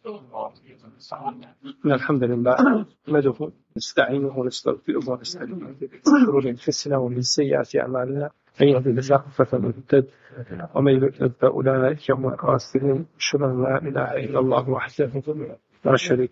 الحمد لله نحمده ونستعينه ونستغفره ونستهديه من شرور انفسنا ومن سيئات اعمالنا من يهده الله فهو المهتد ومن يضلل فاولئك هم الخاسرون اشهد ان لا اله الا الله وحده لا شريك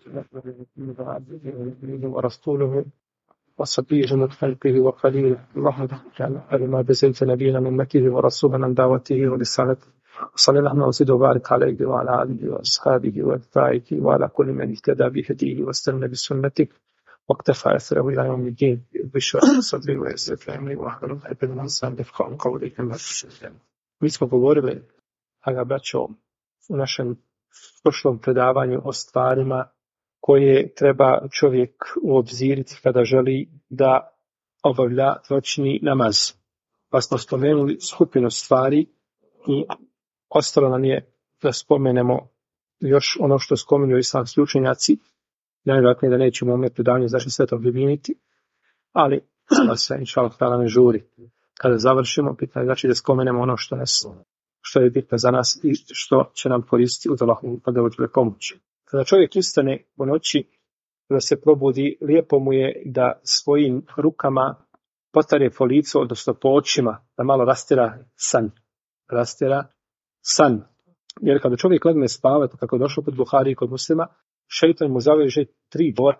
له ورسوله وصفيه من خلقه وخليله اللهم تعالى ما بزلت نبينا من مكه ورسولا عن دعوته ورسالته صلى الله وسلم وبارك عليه وعلى آله وأصحابه وأتباعه وعلى كل من اهتدى بهديه واستنى بسنته واقتفى أثره إلى يوم الدين بشرح صدري ويسر لي أمري واحلل عقدة من لساني يفقهوا قولي. Mi smo govorili, aga braćo, u našem prošlom predavanju o stvarima koje treba čovjek uobziriti kada želi da obavlja noćni namaz. Pa smo spomenuli skupinu stvari i ostalo nam je da spomenemo još ono što spominju islamski učenjaci. Najvjerojatnije da nećemo u ome predavanju znači sve to objediniti, ali da se inšallah ne žuri. Kada završimo, pitanje znači da spomenemo ono što je bitno za nas i što će nam koristiti uz Allahovu pomoć. Kada čovjek ustane po noći, da se probudi, lijepo mu je da svojim rukama potare po licu, odnosno po očima, da malo rastjera san. Jer kada čovjek legne spavati, kako je došlo kod Buhari i kod Muslima, šeitan mu zaveže 3 čvora.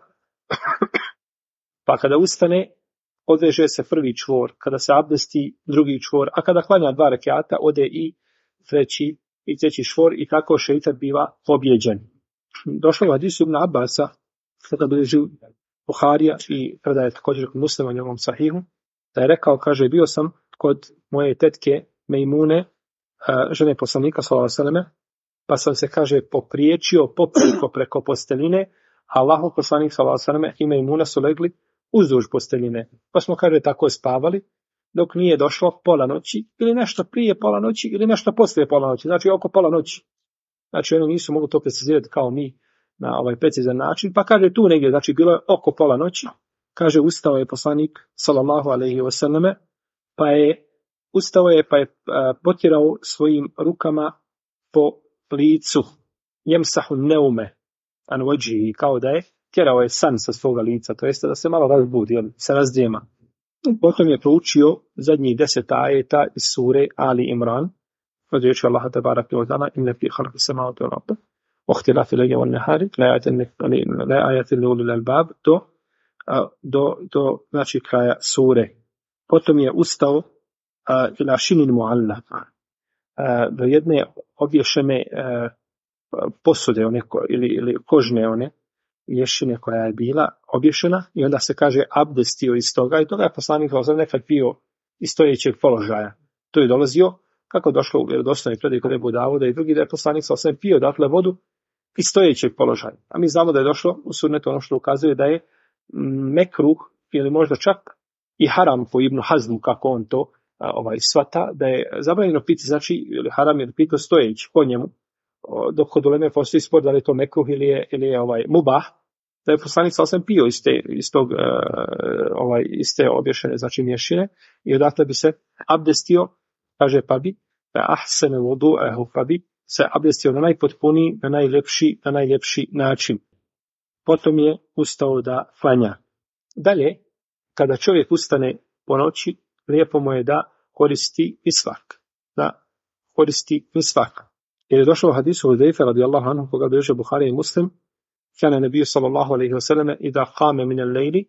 Pa kada ustane, odveže se prvi čvor, kada se abdesti drugi čvor, a kada klanja 2 rekata, ode i treći čvor i tako šeitan biva pobjeđen. Došlo u hadisu Ibn Abbasa, kada bilježi Buharija i predaje također kod Muslima u njegovom sahihu, da je rekao, kaže, bio sam kod moje tetke Mejmune, žene poslanika sallallahu alejhi ve selleme, pa sam se, kaže, popriječio preko posteljine, a Allahov poslanik sallallahu alejhi ve selleme i Mejmuna su legli uzduž posteljine. Pa smo, kaže, tako spavali dok nije došlo pola noći, ili nešto prije pola noći, ili nešto poslije pola noći, znači oko pola noći. Znači oni nisu mogli to precizirati kao mi na ovaj precizan način, pa kaže tu negdje, znači bilo je oko pola noći, kaže ustao je poslanik sallallahu alejhi ve selleme, pa je potjerao svojim rukama po licu, jemsahu neume an wajhi, kao da je tjerao je san sa svoga lica, to jeste da se malo razbudi, se razdrijema. Potom je proučio zadnjih 10 ajeta iz sure Ali Imran, od riječi Allaha tebareke ve taala, inna fi khalqis samawati wal ardi wa ikhtilafil layli wan nahari la ayatin li ulil albab do znači kraja sure. Potom je ustao ila šinin mualla, do jedne obješene posude ili kožne one lješine koja je bila obješena, i onda se kaže abdestio iz toga, i toga je poslanik nekad pio iz stojećeg položaja. To je dolazio, kako došlo u vjerodostojnoj predaji kod Ebu Davuda i drugi, da je poslanik pio dakle vodu iz stojećeg položaja. A mi znamo da je došlo u sunnetu ono što ukazuje da je mekruh ili možda čak i haram po Ibnu Hazmu, kako on to svata, da je zabranjeno piti, znači ili haram je piti stojeći po njemu, dok kod uleme postoji spor da li je to mekruh ili je mubah, da je poslanik pio iz te obješene znači mješine, i odatle bi se abdestio, kaže pa bi ahsene wudu'ahu, pa bi se abdestio na najpotpuniji, na najljepši način. Potom je ustao da klanja. Dalje, kada čovjek ustane po noći, lijepo mu je da koristi misvak. Jer je došlo u hadisu Hudejfe radijallahu anhu, koga bilježe Buhari i Muslim, kana nebiju sallallahu alejhi ve selleme idha qama min al-layli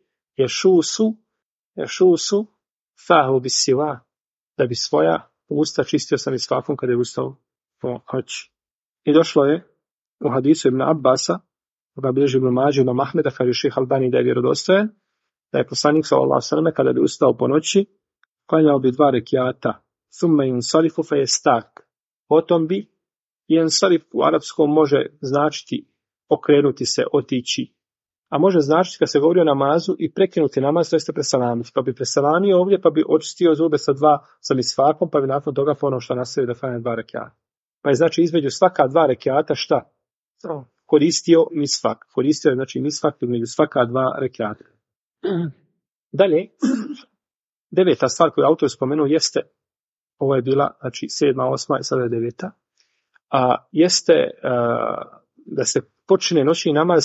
yashusu fahu bis-siwak, da bi svoja usta čistio sa misvakom kada je ustao po noći. I došlo je u hadisu Ibn Abbasa, koga bilježi Ibn Mađe i Ahmeda, kaže šejh Albani da je vjerodostojan, da je poslanik sallallahu alejhi ve selleme kada bi ustao po noći, klanjao bi 2 rekiata, thumma yansarifu fa yastak, potom bi yansarif u arapskom može značiti okrenuti se, otići, a može značiti kad se govori o namazu i prekinuti namaz, to jeste preselamiti, pa bi preselamio ovdje, pa bi očistio zube sa misvakom, pa bi nakon toga ponovno što nastavio da klanja 2 rekiata. Pa je znači između svaka 2 rekiata šta? Koristio misvak. Koristio je znači misvak između svaka 2 rekiata. Dalje, 9. stvar koju autor spomenuo jeste, ovo je bila znači 7., 8. i sada je 9. A jeste da se počne noćni namaz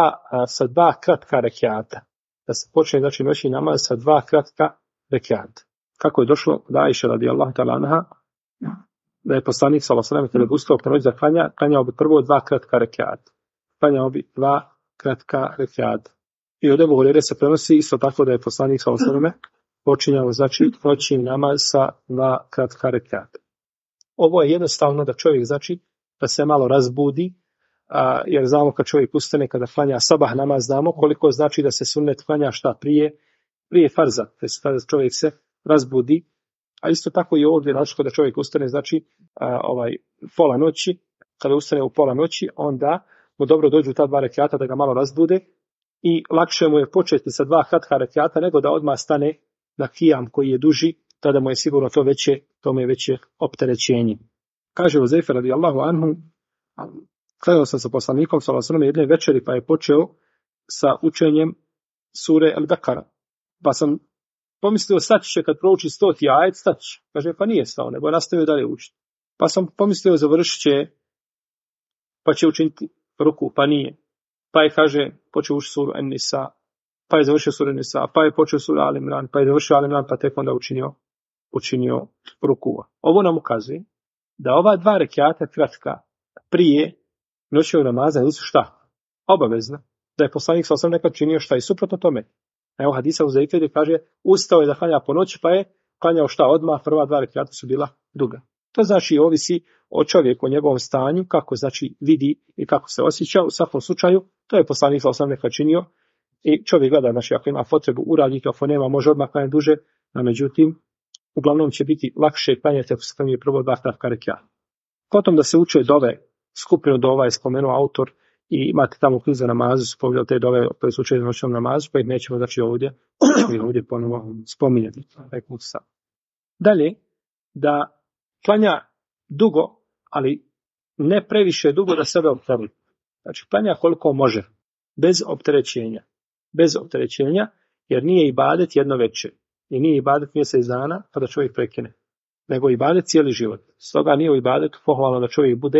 sa dva kratka rekiata. Da se počne znači noćni namaz sa dva kratka rekiata. Kako je došlo da Ajša radijallahu ta'ala anha, da je poslanik sallallahu alejhi ve sellem kada bi ustao po noći za klanjao bi prvo dva kratka rekiata. Klanjao bi dva kratka rekiata. I od Ebu Hurajre se prenosi isto tako da je poslanik sallallahu alejhi ve sellem počinjao znači noćni namaz sa dva kratka rekiata. Ovo je jednostavno da čovjek znači da se malo razbudi, jer znamo kad čovjek ustane kada klanja sabah namaz, znamo koliko znači da se sunnet klanja šta prije farza, kada čovjek se razbudi, a isto tako i ovdje znači kada čovjek ustane znači pola noći, kada ustane u pola noći, onda mu dobro dođu ta dva rekiata da ga malo razbude i lakše mu je početi sa dva kratka rekiata nego da odmah stane na kijam koji je duži, tada mu je sigurno to mu je veće opterećenje. Kaže Huzejfe radijallahu anhu, klanjao sam sa poslanikom sallallahu alejhi ve sellem jedne večeri pa je počeo sa učenjem sure Al-Bekara. Pa sam pomislio stati će kad prouči 100. ajet, stati će. Kaže pa nije stao, nego je nastavio dalje učiti. Pa sam pomislio završit će, pa će učiniti ruku, pa nije. Pa je kaže počeo učiti suru An-Nisa, pa je završio suru An-Nisa, pa je počeo suru Al-Imran, pa je završio Al-Imran, pa tek onda učinio ruku. Ovo nam ukazuje da ova dva rekiata kratka prije noćnog namaza nisu šta? Obavezna. Da je poslanik sallallahu alejhi ve sellem nekad činio šta i suprotno tome. Evo hadisa u Zejferi kaže ustao je da klanja po noći pa je klanjao šta odmah, prva dva rekiata su bila duga. To znači ovisi o čovjeku, o njegovom stanju, kako znači vidi i kako se osjeća. U svakom slučaju to je poslanik sallallahu alejhi ve sellem nekad činio i čovjek gleda znači ako ima potrebu uraditi, ako nema može odmah klanjati duže, a međutim uglavnom će biti lakše klanjati ako se klanja prvo dva kratka rekiata. Potom da se uče dove, skupinu dova je spomenuo autor i imate tamo knjigu za namazu, su povedali te dove koje su učili na noćnom namazu, pa ih nećemo znači ovdje ponovo spominjati. Dalje, da klanja dugo, ali ne previše dugo da sebe optereti. Znači klanja koliko može, bez opterećenja, jer nije ibadet jedno večer, i nije ibadet mjesec dana pa da čovjek prekine, nego ibadet cijeli život. Stoga nije u ibadetu pohvalno da čovjek bude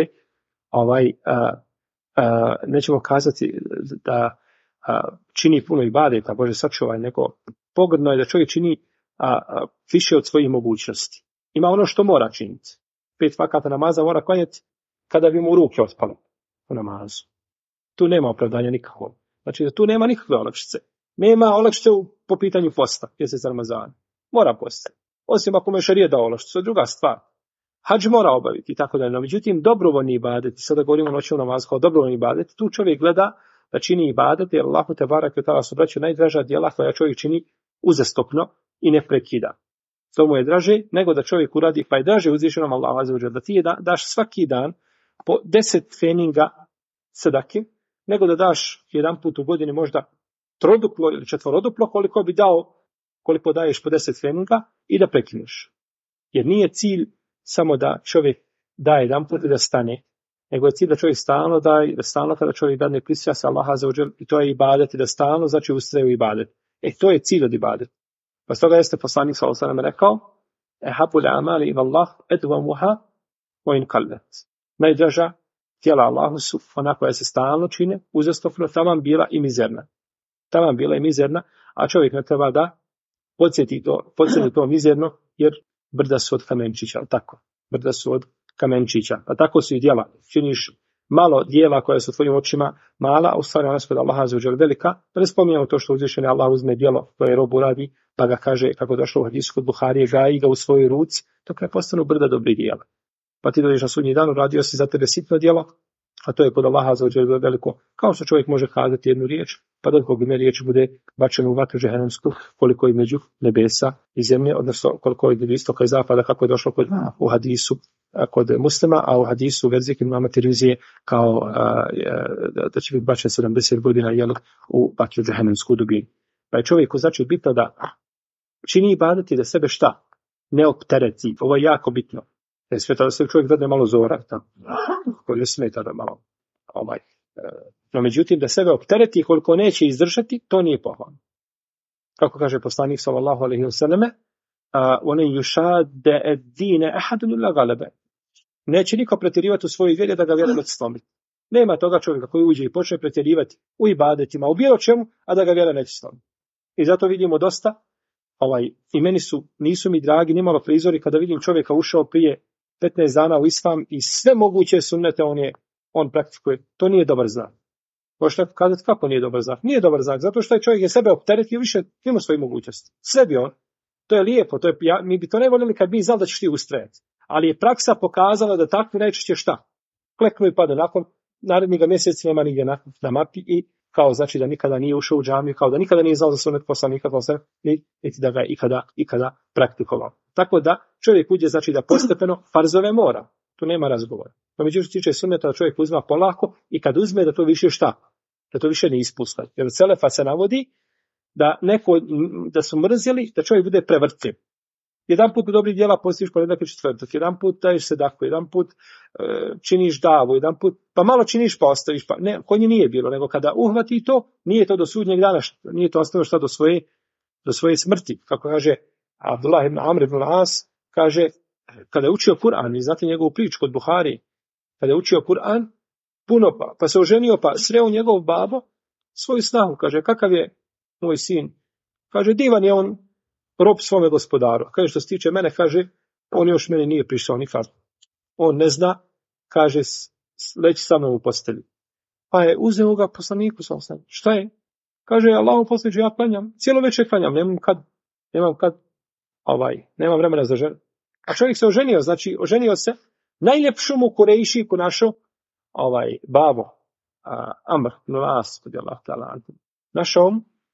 nećemo kazati da čini puno ibadeta, Bože sačuvaj, nego pogrdno je da čovjek čini više od svojih mogućnosti. Ima ono što mora činiti. 5 vakata namaza mora klanjati kada bi mu ruke otpale u namazu. Tu nema opravdanja nikakvog. Znači da tu nema nikakve olakšice. Nema olakšice po pitanju posta, mjesec Ramazana. Mora postati. Osim ako mu je šerijat dao olakšicu, druga stvar. Hadž mora obaviti i tako dalje. No, međutim, dobrovoljni ibadet, sada govorimo o noćnom namazu kao dobrovoljni ibadet, tu čovjek gleda da čini ibadet, jer Allahu te bareke ve taala su braćo najdraža djela koja čovjek čini uzastopno i ne prekida. To mu je draže nego da čovjek uradi, pa je draže uzvišenom Allahu azza ve dželle da ti daš svaki dan po 10 feninga sadake, nego da daš jedan put u godini možda troduplo ili četvoroduplo koliko daješ po 10 feninga i da prekineš. Jer nije cilj samo da čovjek daje jedan put i da stane, nego je cilj da čovjek stalno daje, da stalno kada čovjek dadne prisjeća se Allaha azza ve dželle i to je ibadet i da stalno znači ustraje u ibadet. To je cilj od ibadeta. Pa stoga jeste poslanik sallallahu alejhi ve sellem rekao: "Ehabul amali ila Allah adwamuha wa in qallat." Najdraža djela Allahu su ona koja se stalno čine, uzastopno, taman bila i mizerna, a čovjek ne treba da podsjeti to mizerno, jer brda su od kamenčića, tako. Brda su od kamenčića. A tako su i djela. Činiš malo djela koja su tvojim očima mala, a u stvari ona su kod Allaha azza ve dželle velika. Da ne spominjemo to što uzvišeni Allah uzme djelo koje rob uradi, pa ga kaže, kako došlo u hadisu kod Buharije, gaji ga u svojoj ruci, dok ne postanu brda dobrih djela. Pa ti dođeš na sudnji dan, uradio si za tebe sitno djelo, a to je kod Allaha azza ve dželle veliko. Kao što čovjek može kazati jednu riječ, pa dok ime riječ bude bačeno u vatru džehennemsku, koliko je između nebesa i zemlje, odnosno koliko je između istoka i zapada, kako je došlo u hadisu kod Muslima, a u hadisu verzije kod imama Tirmizije kao da će biti bačen 70 godina u vatru džehennemsku dubinu. Pa je čovjeku znači bitno da čini ibadet i da sebe šta? Ne optereti. Ovo je jako bitno. Sveta da se čovjek dadne malo zora, koji smeta da malo no međutim da sebe optereti koliko neće izdržati, to nije pohvalno. Kako kaže poslanik sallallahu alejhi ve selleme, "One yushadda ad-din ahadun illa ghalaba." Neće niko pretjerivati u svojoj vjeri da ga vjera slomi. Nema toga čovjeka koji uđe i počne pretjerivati u ibadetima, u bilo čemu, a da ga vjera neće slomi. I zato vidimo dosta, i meni nisu mi dragi nimalo prizori kada vidim čovjeka ušao prije 15 dana u islam i sve moguće sunnete on praktikuje. To nije dobar znak. Možete kazati kako nije dobar znak? Nije dobar znak, zato što je čovjek je sebe opteretio više, ima svoje mogućnosti. Sve bi on. To je lijepo, mi bi to ne voljeli kad bi znali da ćeš ti ustrajati. Ali je praksa pokazala da takvi najčešće šta? Kleknu i pada nakon narednih mjeseci nema nigdje na mapi i kao znači da nikada nije ušao u džamiju, kao da nikada nije znao za sunnet poslanika, niti da ga je ikada praktikovao. Tako da čovjek uđe znači da postepeno farzove mora. Tu nema razgovora. No međutim tiče sunneta da čovjek uzma polako i kad uzme da to više šta? Da to više ne ispusta. Jer od selefa se navodi da su mrzjeli da čovjek bude prevrtljiv. Jedan put u dobrih djela postiš ponedjeljak i četvrtak, jedan put daješ sedaku, jedan put činiš davu, jedan put pa malo činiš pa ostaviš. Pa ne, kod nje nije bilo, nego kada uhvati to, nije to do sudnjeg dana, nije to ostalo šta do svoje smrti. Kako kaže Abdullah ibn Amr ibn As, kaže, kada je učio Kur'an, vi znate njegovu priču kod Buhari, kada je učio Kur'an, puno pa se oženio, pa sreo njegov babo svoju snahu, kaže, kakav je moj sin? Kaže, divan je on, rob svome gospodaru. Kaže, što se tiče mene, kaže, on još meni nije prišao nikad. On ne zna, kaže, leći sa mnom u postelju. Pa je uzeo ga poslaniku, šta je? Kaže, Allahu poslaniče, ja klanjam, cijelo večer klanjam, nemam vremena za ženu. A čovjek se oženio, znači oženio se, najljepšu mu Kurejšiku našao, babo, Amr, Nulas, našao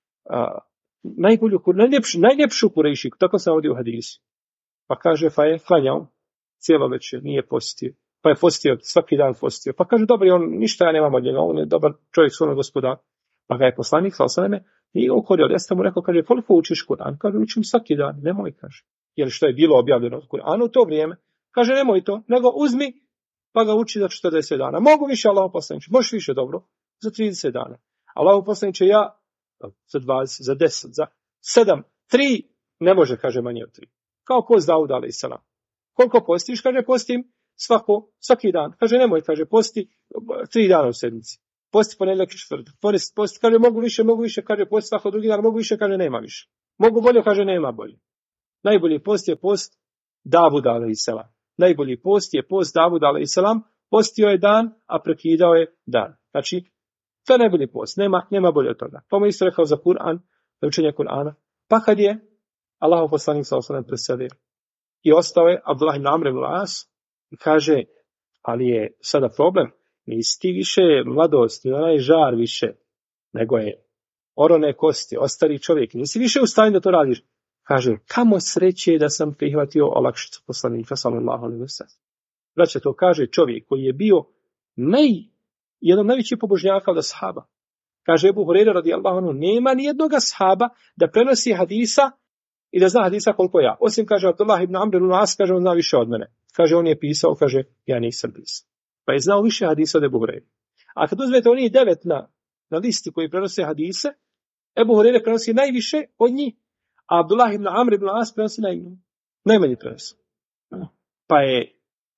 najljepšu Kurejšiku, tako se ovdje u hadisu. Pa kaže, pa je klanjao cijelo večer, nije postio. Pa je postio, svaki dan postio. Pa kaže, dobro, ništa ja nemam od njega, on je dobar čovjek, svoj gospodar. Pa ga je poslanik, i ukorio, ja sam mu rekao, kaže, koliko učiš Kur'an? Kaže, učim svaki dan, nemoj, kaže. Jer što je bilo objavljeno od Kur'ana u to vrijeme, kaže, nemoj to, nego uzmi, pa ga uči za 40 dana. Mogu više, Allahu poslaniče, možeš više, dobro, za 30 dana. Allahu poslaniče, ja za 20, za 10, za 7, 3, ne može, kaže, manje od 3. Kao post Dauda, alejhi selam. Koliko postiš? Kaže, postim svaki dan. Kaže, nemoj, kaže, posti 3 dana u sedmici. Posti ponedjeljak i četvrtak. Posti, kaže, mogu više, kaže, posti svako drugi dan, mogu više, kaže, nema više. Mogu bolje, kaže, nema bolje. Najbolji post je post Davuda, alejhi selam. Najbolji post je post Davuda, alejhi selam. Postio je dan, a prekidao je dan. Znači, to je najbolji post. Nema bolje od toga. Pa mu isto rekao za Kur'an, za učenje Kur'ana. Pa kad je Allahov poslanik sallallahu alejhi ve sellem preselio i ostao je Abdullah ibn Amr ibn As, kaže, ali je sada problem, nisi ti više mladost, ni onaj žar više, nego je orone kosti, ostari čovjek, nisi više u stanju da to radiš. Kaže, kamo sreće da sam prihvatio olakšicu poslanika sallallahu alejhi ve sellem. Braće, to kaže čovjek koji je bio jedan najveći pobožnjaka od ashaba. Kaže Ebu Hurajra radijallahu anhu, nema ni jednog ashaba da prenosi hadisa i da zna hadisa koliko ja. Osim, kaže, Abdullah ibn Amr ibn As, kaže, on zna više od mene. Kaže, on je pisao, kaže, ja nisam pisao. Pa je znao više hadisa od Ebu Hurajra. A kad uzmete oni 9 na listi koji prenose hadise, Ebu Hurajra prenosi najviše od njih, a Abdullah ibn Amr ibn As prenosi najmanje prenosi. Pa je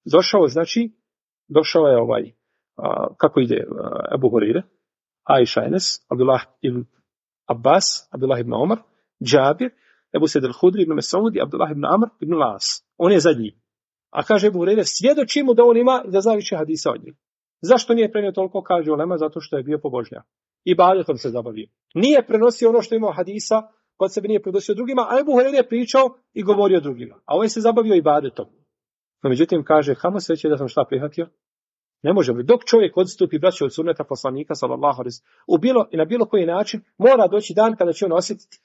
došao je kako ide Ebu Hurajra, Aisha Enes, Abdullah ibn Abbas, Abdullah ibn Omar, Džabir, Ebu Sejid al-Hudri ibn Mes'ud i Abdullah ibn Amr ibn As. On je zadnji. A kaže Ebu Hurajra, svjedoči mu da on ima i da zna više hadisa od njih. Zašto nije prenio toliko, kaže ulema? Zato što je bio pobožnjak. Ibadetom se zabavio. Nije prenosio ono što imao hadisa, kod sebe nije prenosio drugima, a Ebu Hurajra je pričao i govorio drugima. A ovaj se zabavio ibadetom. No međutim, kaže, kamo sreće da sam šta prihvatio? Ne može bi. Dok čovjek odstupi, braće, od sunneta poslanika, sallallahu alejhi ve sellem, i na bilo koji način, mora doći dan kada će on osjetiti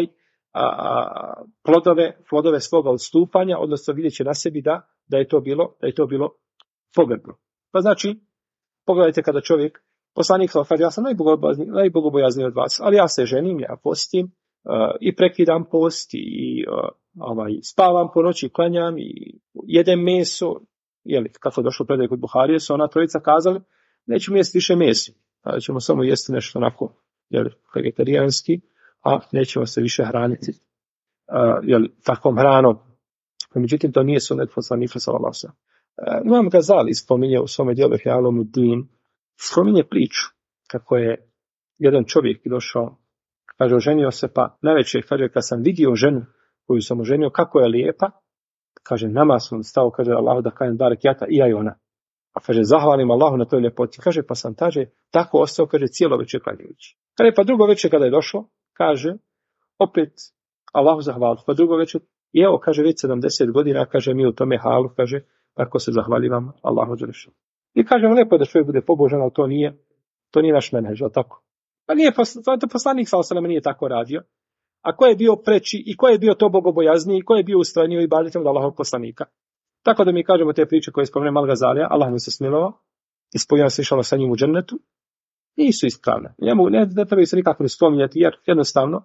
plodove svoga odstupanja, odnosno vidjet će na sebi da je to bilo pogrdno. Pa znači, pogledajte kada čovjek, poslanik kaže, ja sam najbogobojazniji od vas, ali ja se ženim, ja postim i prekidam post i spavam po noći, klanjam i jedem meso, kako je došlo predaj kod Buharije, su ona trojica kazali, nećemo jesti više mesa, ali ćemo samo jesti nešto onako, vegetarijanski, a nećemo se više hraniti takvom hranom. Međutim, to nije sunnet poslanika sallallahu alejhi ve sellem. Imam Gazali spominje u svome djelu Ihya Ulumuddin spominje priču kako je jedan čovjek došao, kaže, oženio se, pa navečer, kaže, kad sam vidio ženu koju sam oženio, kako je lijepa, kaže, namaz sam stao, kaže, Allahu da kajem 2 rekjata, i ja i ona. A kaže, zahvalim Allahu na toj ljepoti. Kaže, pa sam, kaže, tako ostao, kaže, cijelo večer klanjajući. Kaže, pa drugo večer kada je došlo, kaže, opet Allahu zahvaliti. Pa drugo večer, i evo, kaže, već 70 godina, kaže, mi u tome halu, kaže, tako se zahvalivam Allahu dželešanu. I kažemo, lijepo je da čovjek bude pobožan, ali to nije naš menedž, ali tako? Pa nije, poslanik sallallahu alejhi ve sellem nije tako radio. A ko je bio preči i ko je bio to bogobojazniji i ko je bio ustranio ibadetom od Allahovog poslanika. Tako da mi kažemo te priče koje spomene Al-Gazalija, Allah mu se smilovao, ispojio se išalo sa njim u džennetu, nisu ispravne. Ne treba se nikako ne spominjati, jer jednostavno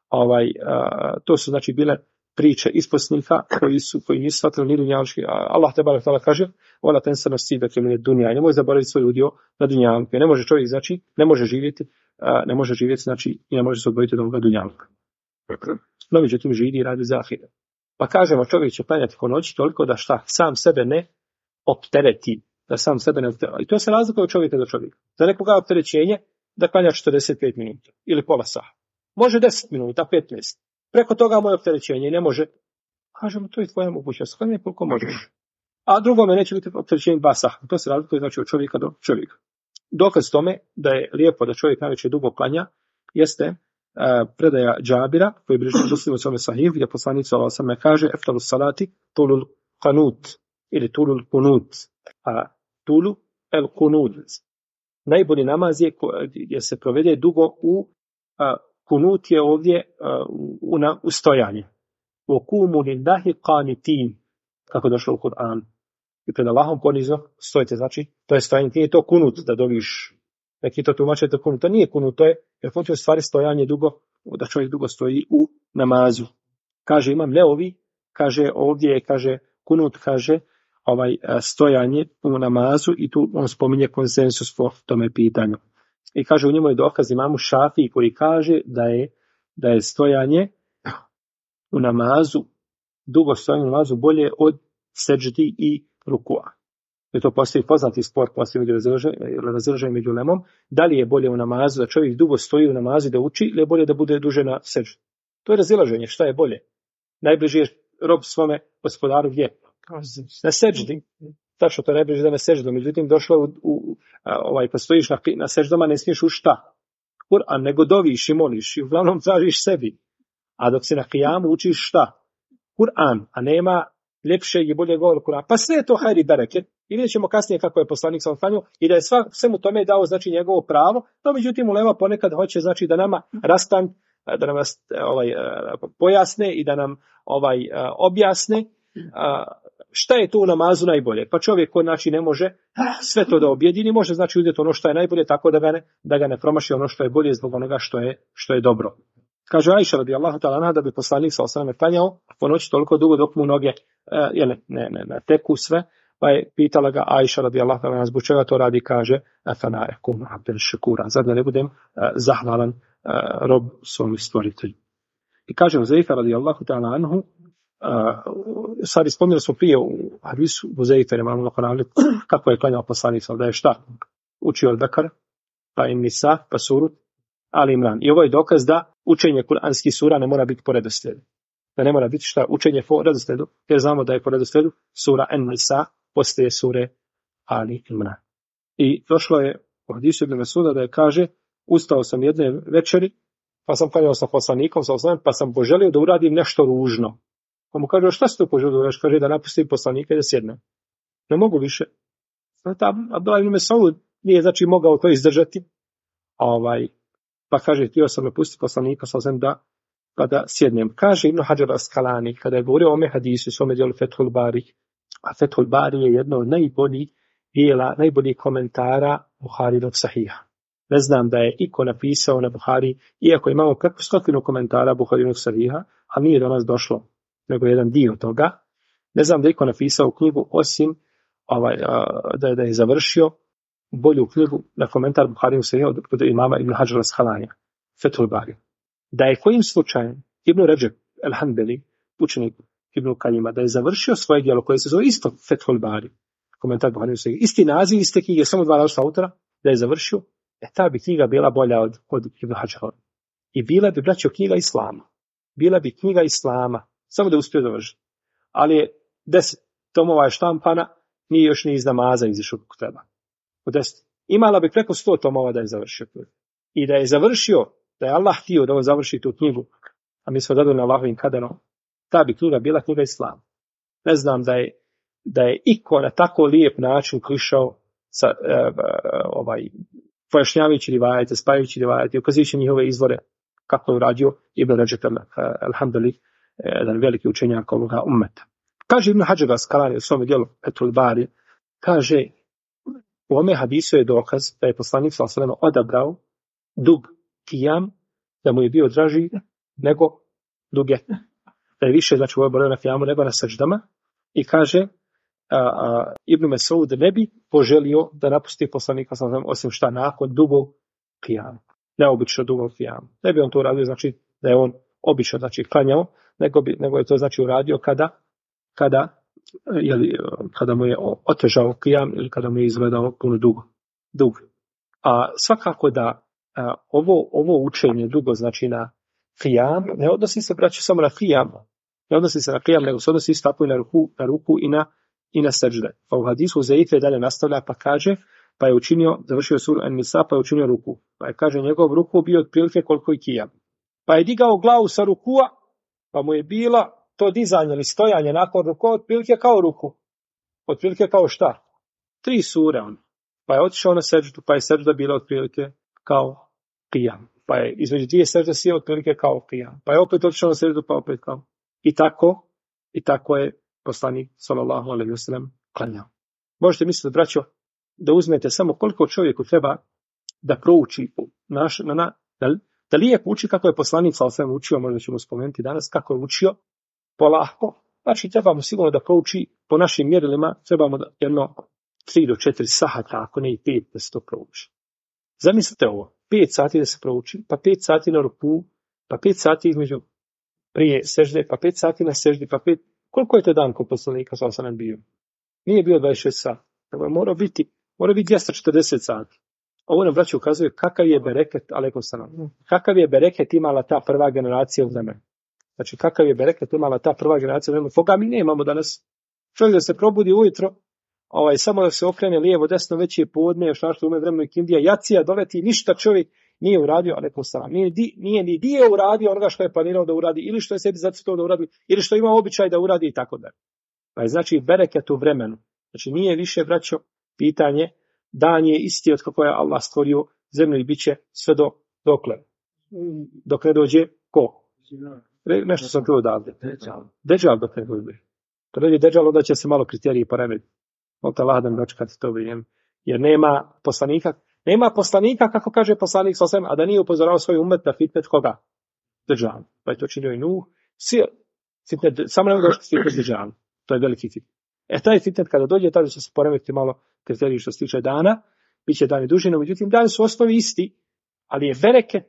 to su znači bile priče isposnika koji nisu shvatili ni dunjalučki. Allah te barek tala kaže: "Wala tansa nasibaka min ad-dunya." Nemoj zaboraviti svoj udio na dunjalu. Ne može čovjek znači ne može živjeti znači i ne može se odvojiti od ovoga dunjaluka. No međutim živi i radi za ahiret. Pa kažemo, čovjek će klanjati po noći toliko da sam sebe ne optereti, da sam sebe ne optereti. I to se razlikuje od čovjeka do čovjeka. Za nekoga opterećenje da klanja 45 minuta ili pola sata. Može 10 minuta, 15. Preko toga moje opterećenje i ne može. Kažemo, to je tvoja mogućnost. Klanjaj koliko možeš. A drugome neće biti opterećenje 2 sata. To se razlikuje znači od čovjeka do čovjeka. Dokaz tome da je lijepo da čovjek najveće dugo klanja jeste predaja Džabira, koji je bliži Muslimu svome sahih, gdje poslanik sallallahu alejhi ve sellem kaže: "Eftalu salati tulul qanut" ili tulul kunut. A tulu el kunut. Najbolji namaz je gdje se provede dugo u kunut je ovdje u stojanje. Wa qumu lillahi qanitin, kako došlo u Kur'anu. I pred Allahom ponizno stojite, znači to je stojanje, nije to kunut da doviš. Neki to tumačite kunut, to nije kunut, to je jer končuje stvari stojanje dugo, da čovjek dugo stoji u namazu. Kaže Imam Neovi, kaže ovdje, kaže kunut, kaže stojanje u namazu i tu on spominje konsensus po tome pitanju. I kaže u njemu je dokaz Imamu Šafiji koji kaže da je stojanje u namazu, dugo stojanje u namazu bolje od seđdi i rukua. I to postoji poznati spor, postoji razilaženje među ulemom, da li je bolje u namazu da čovjek dugo stoji u namazu da uči ili je bolje da bude duže na seđdi. To je razilaženje, šta je bolje? Najbliže je rob svome gospodaru gdje? Na seđdi. Tačno, to je najbliže da na seđdu. Međutim, došlo kad stojiš na seđdama ne smiješ u šta? Kur'an, nego doviš i moliš i uglavnom tražiš sebi. A dok se na kijamu učiš šta? Kur'an, a nema ljepšeg i bolje govor Kur'ana. Pa sve je to hajri bereket. I vidjet ćemo kasnije kako je poslanik sallallahu alejhi ve sellem i da je svemu tome dao znači njegovo pravo, no međutim ulema ponekad hoće znači da nama da nam pojasne i da nam objasne šta je to u namazu najbolje. Pa čovjek ko znači ne može sve to da objedini, može znači uzeti ono što je najbolje tako da ga ne promaši ono što je bolje zbog onoga što je dobro. Kaže Ajša radijallahu ta'ala anha da bi poslanik sallallahu alejhi ve sellem klanjao po noći toliko dugo dok mu noge ne teku sve. Pa je pitala ga Ajša radijallahu ta'ala zbog čega to radi, kaže afana yakunu abdan shakura, zar da ne budem zahvalan rob svom stvoritelju. I kaže Huzaifa radijallahu ta'ala anhu, sad spomenuli smo prije u hadisu Huzaife kako je klanjao poslanik da je šta učio od Bekara, pa in Nisa, pa suru Ali Imran. I ovo je dokaz da učenje kuranskih sura ne mora biti po redoslijedu. Da ne mora biti šta učenje po redoslijedu, jer znamo da je po redoslijedu sura An-Nisa poslije sure Ali Imran. I došlo je u hadisu Ibn Mesuda da je kaže: ustao sam jedne večeri, pa sam klanjao sa poslanikom, pa sam poželio da uradim nešto ružno. Pa mu kaže: šta si to poželio? Kaže da napustim poslanika i da sjednem. Ne mogu više. Abdullah ibn Mesud nije znači mogao to izdržati. Pa kaže: htio sam napustiti poslanika da sjednem. Kaže Ibn Hajar al-Asqalani kada je govorio o ome hadisu u svome djelu Fethul Bari, a Fethul Bari je jedno od najboljih komentara Buharinog sahiha. Ne znam da je iko napisao na Buhari, iako imamo preko 100 komentara Buharinog sahiha, a nije do nas došlo, nego jedan dio toga. Ne znam da je iko napisao knjigu osim da je završio bolju knjigu na komentar Buharinog sahiha od imama Ibn Hajar al-Asqalani, Fethul Bari. Da je kojim slučajem Ibn Ređeb el-Hanbeli, učenik Ibn Kajima, da je završio svoje djelo koje se zove isto Fethul Bari, komentar Buharinog sahiha, isti naziv, iste knjige, samo 2 različita autora, da je završio, ta bi knjiga bila bolja od Ibn Hadžara. I bila bi, braćo, knjiga Islama. Bila bi knjiga Islama, samo da uspio završiti. Ali je 10 tomova je štampana, nije još ni iz namaza izišao kako treba. Od 10. Imala bi preko 100 tomova da je završio. I da je završio, da je Allah htio da on završi tu knjigu, a mi smo dadili na Allahovim kaderom, ta bi knjiga bila knjiga Islama. Ne znam da je iko na tako lijep način klišao sa pojašnjavajući rivajete, spajajući rivajete, ukazujući njihove izvore, kako je uradio Ibn Rajab al-Hanbali, jedan veliki učenjak ovoga ummeta. Kaže Ibn Hadžar al-Asqalani u svome djelu Fethul Bari, kaže, u ome hadisu je dokaz da je poslanik sallallahu alejhi ve sellem odabrao dug kijam, da mu je bio draži nego duge, da je više, znači, oborio na kijamu nego na seždama, i kaže, Ibn Mesud ne bi poželio da napusti poslanika sallallahu alejhi ve sellem osim šta nakon dugog kijama, neobično dugog kijama. Ne bi on to uradio, znači, da je on obično, znači, klanjao, nego je to, znači, uradio kada mu je otežao kijam ili kada mu je izgledao puno dug. A svakako da ovo učenje dugo, znači, na kijam, ne odnosi se, braćo, samo na kijam, ne odnosi se na kijam, nego se odnosi isto tako i na ruku i na sežde. Pa u hadisu Zaife dalje nastavlja, pa kaže, pa je učinio, završio suru An-Nisa, pa je učinio ruku. Pa je, kaže, njegov ruku bio otprilike koliko i kijam. Pa je digao glavu sa rukua, pa mu je bila to dizanje ili stojanje nakon ruku otprilike kao ruku. Otprilike kao šta? 3 sure on. Pa je otišao na seždu, pa je sežda bila otprilike kao kijam. Pa je između 2 sežde sjeo otprilike kao kijam. Pa je opet otišao na seždu, pa opet kao. I tako je poslanik sallallahu alejhi ve sellem klanjao. Možete misliti, braćo, da uzmete samo koliko čovjeku treba da prouči da lijepo uči kako je poslanik sallallahu alejhi ve sellem učio, možda ćemo spomenuti danas kako je učio polako. Znači, trebamo sigurno da prouči po našim mjerilima, trebamo da jedno 3 do 4 sata, ako ne i 5, da se to prouči. Zamislite ovo, 5 sati da se prouči, pa 5 sati na ruku, pa 5 sati između prije sežde, pa 5 sati na seždi, pa 5. Koliko je to dan kod poslanika sallallahu alejhi ve sellem bio? Nije bio 26 sati. Mora biti 240 sati. Ovo nam, braćo, ukazuje kakav je bereket, alejkum selam, kakav je bereket imala ta prva generacija u vremenu. Znači, kakav je bereket imala ta prva generacija u vremenu, koga mi nemamo danas. Čovjek da se probudi ujutro, samo da se okrene lijevo, desno, već je podne, još našto ume vremenu i kindija, jacija doleti, ništa čovjek nije uradio, alejkum selam, nije ni dio uradio onoga što je planirao da uradi, ili što je sebi zacrtao da uradi, ili što ima običaj da uradi i tako dalje. Pa je, znači, bereket u vremenu. Znači, nije više, braćo, pitanje, dan je isti od kako je Allah stvorio zemlju i bit će sve dokle. Dok ne dođe ko? Nešto sam čuo odavde. Deđal dok ne dođe. Kad dođe Deđal, onda će se malo kriteriji poremetiti. Molite Allah da mi dočekati to vrijeme. Jer nema poslanika, kako kaže poslanik sallallahu alejhi ve sellem, a da nije upozorao svoj ummet na fitnet koga? Deđal. Pa je to činio i Nuh. Samo ne mogu fitnet Deđal. To je veliki fitnet. Taj fitnet kada dođe, tada će se poremetiti malo kriteriji što se tiče dana. Biće dani duži, no međutim dani su u osnovi isti, ali je bereket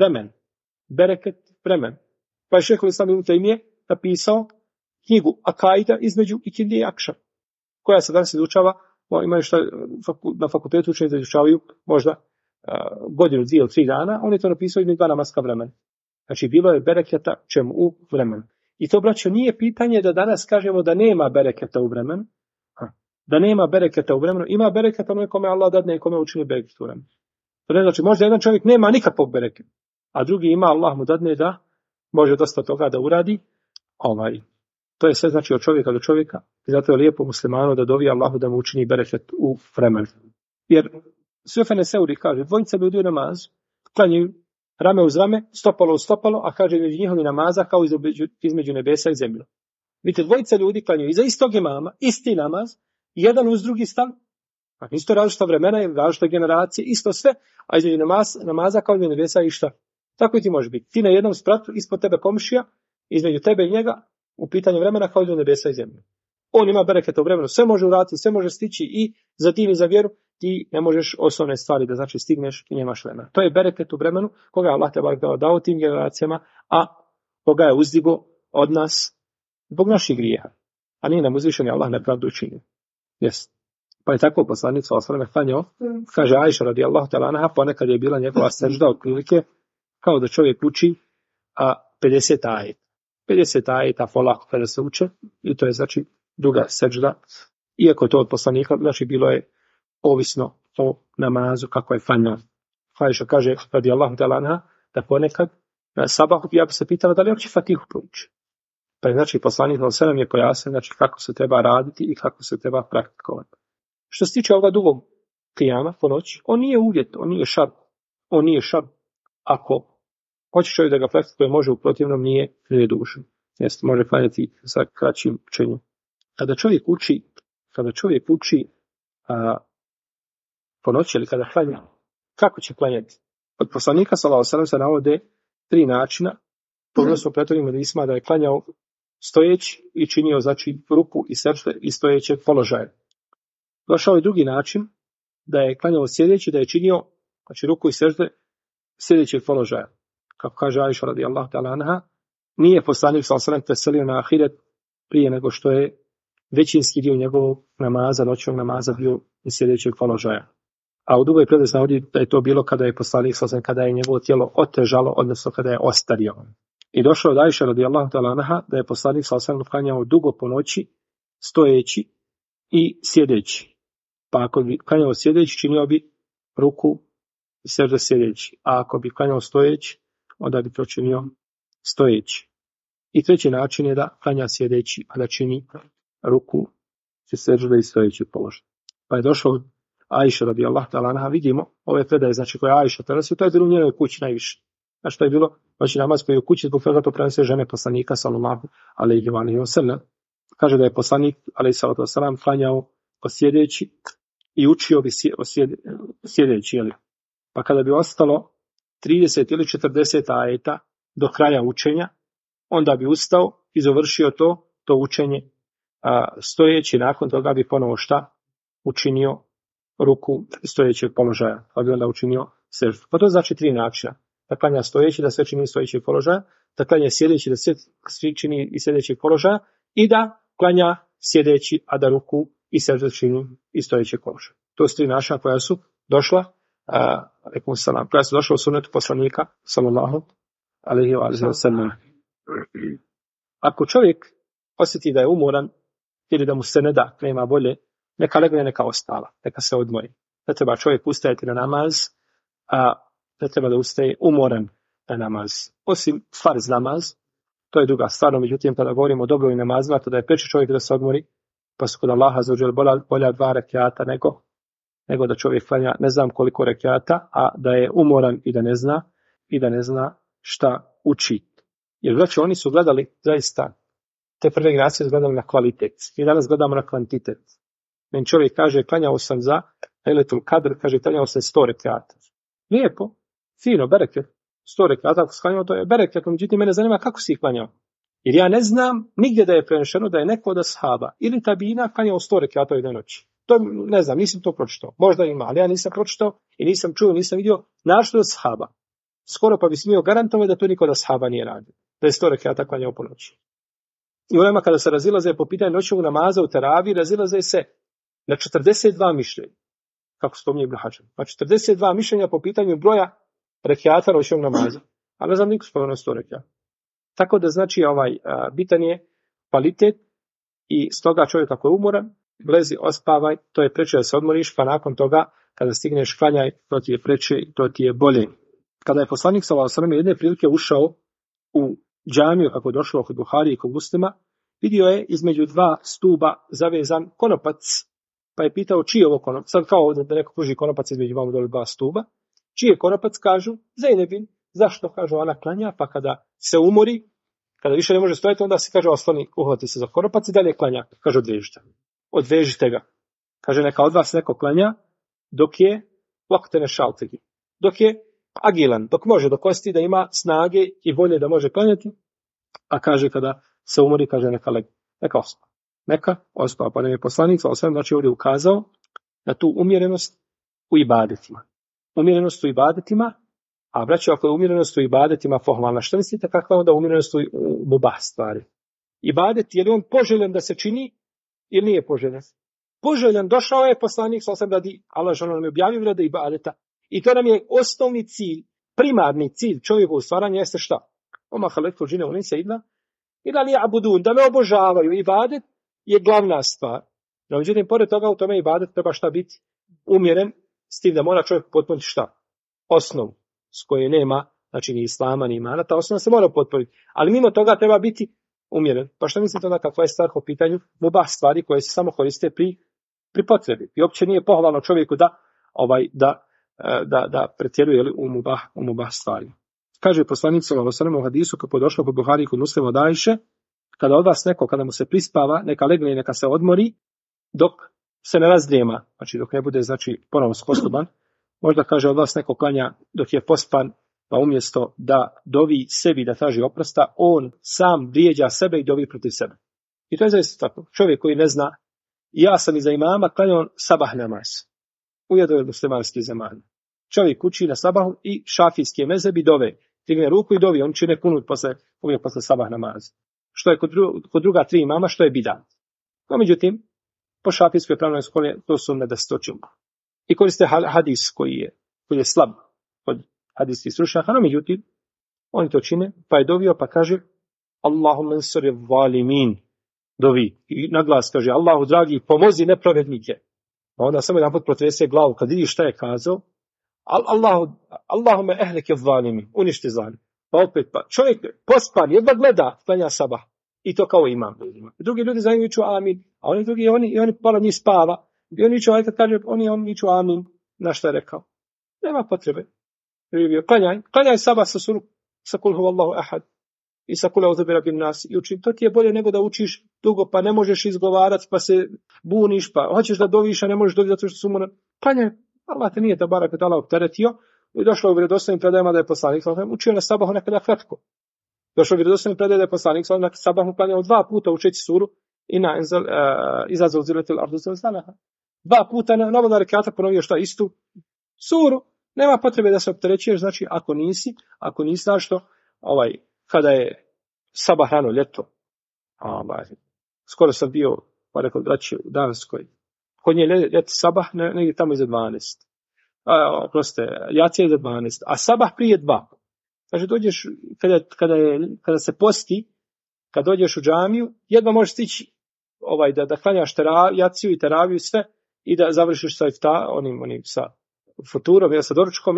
vremen. Pa je šejhul islam Ibn Tejmije napisao knjigu Akaida između ikindije i akšama, koja se danas izučava, imaju šta na fakultetu učenici izučavaju možda godinu, 2 ili 3 dana, on je to napisao između 2 namaska vremena. Znači, bilo je bereketa čemu u vremenu. I to, braćo, nije pitanje da danas kažemo da nema bereketa u vremenu. Da nema bereketa u vremenu. Ima bereketa onoj kome Allah dadne i kome učini bereket u vremenu. To ne znači, možda jedan čovjek nema nikakvog bereketa, a drugi ima, Allah mu dadne da može dosta toga da uradi. To je sve, znači, od čovjeka do čovjeka. I zato je lijepo muslimanu da dovi Allahu da mu učini bereket u vremenu. Jer Sufjan es-Seuri kaže, dvojica ljudi u namazu klanjaju rame uz rame, stopalo uz stopalo, a kaže među njihovi namaza kao između nebesa i zemlje. Vidite, dvojica ljudi klanjaju iza istog imama, isti namaz, jedan uz drugi stan, isto različita vremena i različite generacije, isto sve, a između namaza kao između nebesa i šta? Tako i ti može biti. Ti na jednom spratu, ispod tebe komšija, između tebe i njega, u pitanju vremena kao između nebesa i zemlje. On ima bereketa u vremenu, sve može uraditi, sve može stići i za din i za vjeru, ti ne možeš osnovne stvari da, znači, stigneš i nemaš vremena. To je bereket u vremenu koga je Allah te dao tim generacijama, a koga je uzdigo od nas zbog naših grijeha. A nije nam uzvišen i Allah nepravdu učinio. Yes. Pa je tako poslanik sallallahu alejhi ve sellem klanjao, kaže Ajša radijallahu ta'ala anha, ponekad je bila njegova sežda otprilike kao da čovjek uči 50 ajeta. 50 ajeta polako kada se uče i to je znači duga sežda. Iako to od poslanika, znači bilo je ovisno o namazu kako je klanjao. Ajša kaže radijallahu ta'ala anha da ponekad na sabahu ja bi se pitala da li uopće Fatihu prouči. Pa je znači poslanik sallallahu alejhi ve sellem je pojasnio znači kako se treba raditi i kako se treba praktikovati. Što se tiče ovoga dugog qijama po noći, on nije uvjet, on nije šart. Ako hoće čovjek da ga praktikuje, može, u protivnom nije dužan. Jeste, može klanjati sa kraćim učenjem. Kada čovjek uči po noći ili kada klanja, kako će klanjati? Od poslanika sallallahu alejhi ve sellem se navode 3 načina. Pogledali smo prethodnim hadisima da je klanjao stojeći i činio znači ruku i sežde iz stojećeg položaja. Došao je drugi način da je klanjao sjedeći, da je činio znači ruku i sežde sjedećeg položaja. Kako kaže Ajša radijallahu ta'ala anha, nije poslanik sallallahu alejhi ve sellem preselio na ahiret prije nego što je većinski dio njegovog namaza, noćnog namaza bio iz sjedećeg položaja. A u drugoj predaji se navodi da je to bilo kada je poslanik sallallahu alejhi ve sellem, kada je njegovo tijelo otežalo, odnosno kada je ostario. I došlo od Ajše radijallahu ta'ala anha da je poslanik sallallahu alejhi ve sellem klanjao dugo po noći, stojeći i sjedeći. Pa ako bi klanjao sjedeći, činio bi ruku i sežde sjedeći. A ako bi klanjao stojeći, onda bi to činio stojeći. I treći način je da klanja sjedeći, a da čini ruku i sežde i stojeći položaj. Pa je došao Ajša radijallahu ta'ala anha, vidimo ove predaje, znači koje Ajša prenosi, to je bilo u njenoj kući najviše. Znači to je bilo noćni namaz koji je u kući, zbog toga to prenose žene poslanika sallallahu alejhi ve sellem. Kaže da je poslanik alejhi salatu vesselam klanjao sjedeći i učio bi sjedeći. Pa kada bi ostalo 30 ili 40 ajeta do kraja učenja, onda bi ustao i završio to učenje stojeći. Nakon toga bi ponovo učinio ruku stojećeg položaja, pa bi onda učinio seždu. Pa to znači 3 načina. Da klanja stojeći, da sve čini stojećeg položaja, da klanja sjedeći, da sve čini iz sjedećeg položaja i da klanja sjedeći, a da ruku i seždu čini iz stojećeg položaja. To su 3 načina koja su došla koja su došla u sunnetu poslanika sallallahu alejhi ve sellem. Ako čovjek osjeti da je umoran ili da mu se ne da, nema volje, neka legne, neka ostala, neka se odmori. Ne treba čovjek ustajati na namaz, a ne treba da ustaje umoran na namaz. Osim farz namaz, to je druga stvar, međutim kada govorimo o dobrovoljnim namazima, to da je preče čovjek da se odmori, pa su kod Allaha azza wa dželle bolja 2 rekata nego da čovjek klanja ne znam koliko rekata, a da je umoran i da ne zna šta uči. Jer znači oni su gledali zaista, te prve generacije su gledali na kvalitet. Mi danas gledamo na kvantitet. Meni čovjek kaže, klanjao sam za Lejletul Kadr, kaže, klanjao sam 100 rekata. Lijepo, fino, bereket. 100 rekata, ako si klanjao, to je bereket. Međutim, mene zanima kako si ih klanjao. Jer ja ne znam nigdje da je prenešeno da je neko od ashaba ili tabina klanjao 100 rekata u jednoj noći. To ne znam, nisam to pročitao. Možda ima, ali ja nisam pročitao i nisam čuo, nisam vidio našto od ashaba. Skoro pa bi smio garantovati da to niko od ashaba nije radio. Da je 100 rekata klanjao po noći. I onima kada se razilaze po pitanju noćnog namaza u teraviji, razilaze se na 42 mišljenja. Kako spominje Ibn Hadžar. Pa 42 mišljenja po pitanju broja rekata noćnog namaza. Ali ne znam niko spomenuo 100 rekata. Tako da znači bitan je kvalitet i stoga čovjek ako je umoran, lezi, ospavaj, to je preče da se odmoriš, pa nakon toga kada stigneš klanjaj, to ti je preče i to ti je bolje. Kada je poslanik sallallahu alejhi ve sellem jedne prilike ušao u džamiju, kako je došao kod Buhari i kod Muslima, vidio je između 2 stuba zavezan konopac, pa je pitao čiji je ovo konopac, sad kao da neko pruži konopac između vamo dole 2 stuba, čiji je konopac, kažu, Zejnebin, zašto, kažu, ona klanja, pa kada se umori, kada više ne može stojati, onda se kaže, osloni, uhvati se za konopac i dalje klanja, kaže, odvežite ga. Kaže, neka od vas neko klanja, dok je vaktene šaltegi, dok je agilan, dok može, dok osti da ima snage i volje da može klanjati, a kaže kada se umori, kaže neka ospa. Pa nam je poslanik, znači ovdje ukazao na tu umjerenost u ibadetima. Umjerenost u ibadetima, a braćo, ako je umjerenost u ibadetima pohvalna, što mislite kakva onda umjerenost u mubah stvari? Ibadet, je li on poželjen da se čini ili nije poželjen? poželjan, došao je poslanik sa radi Allah nam je objavio radi ibadeta. I to nam je osnovni cilj, primarni cilj čovjekovog stvaranja jeste šta? Oma halektu džine wal insa illa liya'budun, da me obožavaju. Ibadet je glavna stvar. No, međutim, pored toga u tome ibadet treba šta biti? Umjeren, s tim da mora čovjek potpuniti šta? Osnovu, s koje nema, znači ni islama, ni imana, ta osnova se mora potpuniti. Ali mimo toga treba biti umjeren. Pa što mislite onda kakva je stvar po pitanju mubah stvari koje se samo koriste pri potrebi. I uopće nije pohvalno čovjeku da pretjeruje u mubah stvari. Kaže poslanik sallallahu alejhi ve sellem u hadisu kako je došlo po Buhari i kod Muslima od Ajše, kada od vas neko, kada mu se prispava, neka legne i neka se odmori dok se ne razdrijema, znači dok ne bude ponovno sposoban. Možda kaže od vas neko klanja dok je pospan, pa umjesto da dovi sebi da traži oprosta, on sam vrijeđa sebe i dovi protiv sebe. I to je zaista tako. Čovjek koji ne zna, ja sam iza imama klanjao sabah namaz. Ujedno je muslimanski zemalj. Čovjek uči na sabahu i šafijske mezebi dove. Digne ruku i dovi, on čine kunut uvijek posle sabah namaza. Što je kod druga tri imama, što je bidat. No, međutim, po šafijskoj pravnoj školi to su nedostočili. I koriste hadis koji je slab kod hadijskih stručnjaka, no međutim, oni to čine, pa je dovio, pa kaže Allahumma nsur zalimin, dovi. I na glas kaže Allahu dragi, pomozi nepravednike. Pa onda samo jedan put protrese glavu, kad vidi šta je kazao, Allahume ehlike zalimin, uništi zalim. Pa opet, čovjek pospan, jedva gleda, klanja sabah. I to kao imam. Drugi ljudi za njim viču amin, a oni drugi, oni pola njih spava. I oni viču, kad kaže, oni viču amin, na što je rekao. Nema potrebe. Klanjaj sabah sa kul huvallahu ahad i sa kul a'udhu birabbin nas. I uči, to ti je bolje nego da učiš dugo, pa ne možeš izgovarati, pa se buniš, pa hoćeš da doviš, a ne možeš doviti zato što su umoran. Klanjaj, Allah te nije tabarak ve ta'ala opteretio. I došlo u vjerodostojnim predajama da je poslanik učio na sabahu nekada kratko. Došlo u vjerodostojnim predajama da je poslanik na sabahu klanjao 2 puta učeći suru iza zulzilatil ardu zilzalaha. 2 puta na oba rekata ponovio šta istu suru. Nema potrebe da se opterećuješ, znači ako nisi znaš što, kada je sabah rano ljeto, skoro sam bio, pa rekao braći u Danskoj, kod nje ljeti sabah negdje tamo iza 12. Jacija iza 12, a sabah prije 2. Znači dođeš, kada se posti, kad dođeš u džamiju, jedva možeš stići da klanjaš jaciju i teraviju sve i da završiš sa onim sa futurom, sa doručkom,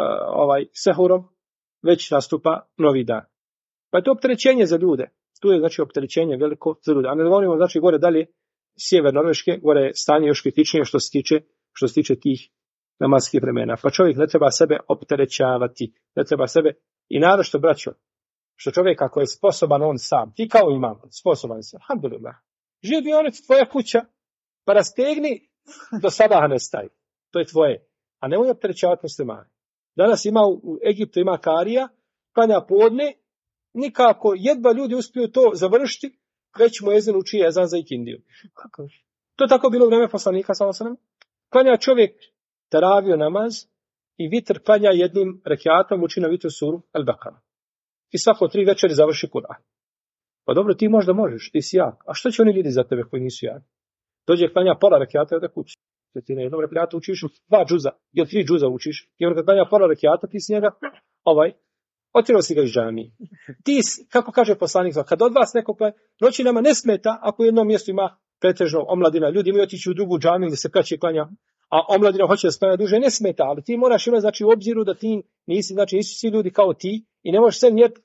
sehurom, već nastupa novi dan. Pa je to opterećenje za ljude. Tu je znači opterećenje veliko za ljude. A ne govorimo znači gore dalje, sjever Norveške, gore je stanje još kritičnije što se tiče tih namazskih vremena. Pa čovjek ne treba sebe opterećavati, ne treba sebe, i naročito braćo, što čovjek ako je sposoban on sam, ti kao imam, sposoban se, alhamdulillah, živi on tvoja kuća, pa rastegni do sabaha ne staje. To je tvoje. A nemoj opterećavati muslimane. Danas ima u Egiptu ima karija, klanja podne, nikako jedva ljudi uspiju to završiti, već mu ezan uči ezan za ikindiju. To je tako bilo u vrijeme poslanika sallallahu alejhi ve sellem. Klanja čovjek teraviju namaz i vitr klanja jednim rekiatom, uči na vitru suru Al-Baqara. I svako 3 večeri završi Kur'an. Pa dobro, ti možda možeš, ti si jak. A što će oni ljudi za tebe koji nisu jak? Dođe klanja pola rekiata i ode kući. Ti na jednom rekiatu učiš 2 džuza, ili 3 džuza učiš. I on kad klanja pola rekiata, ti si njega, otirao si ga iz džamije. Ti, kako kaže poslanik, kad od vas neko klanja, noći nama ne smeta ako u jednom mjestu ima pretežno omladina. Ljudi imaju otići u drugu džamiju gdje se kraće klanja, a omladina hoće da se klanja duže, ne smeta, ali ti moraš imati znači u obziru da ti nisu svi ljudi kao ti i ne možeš sve nijeti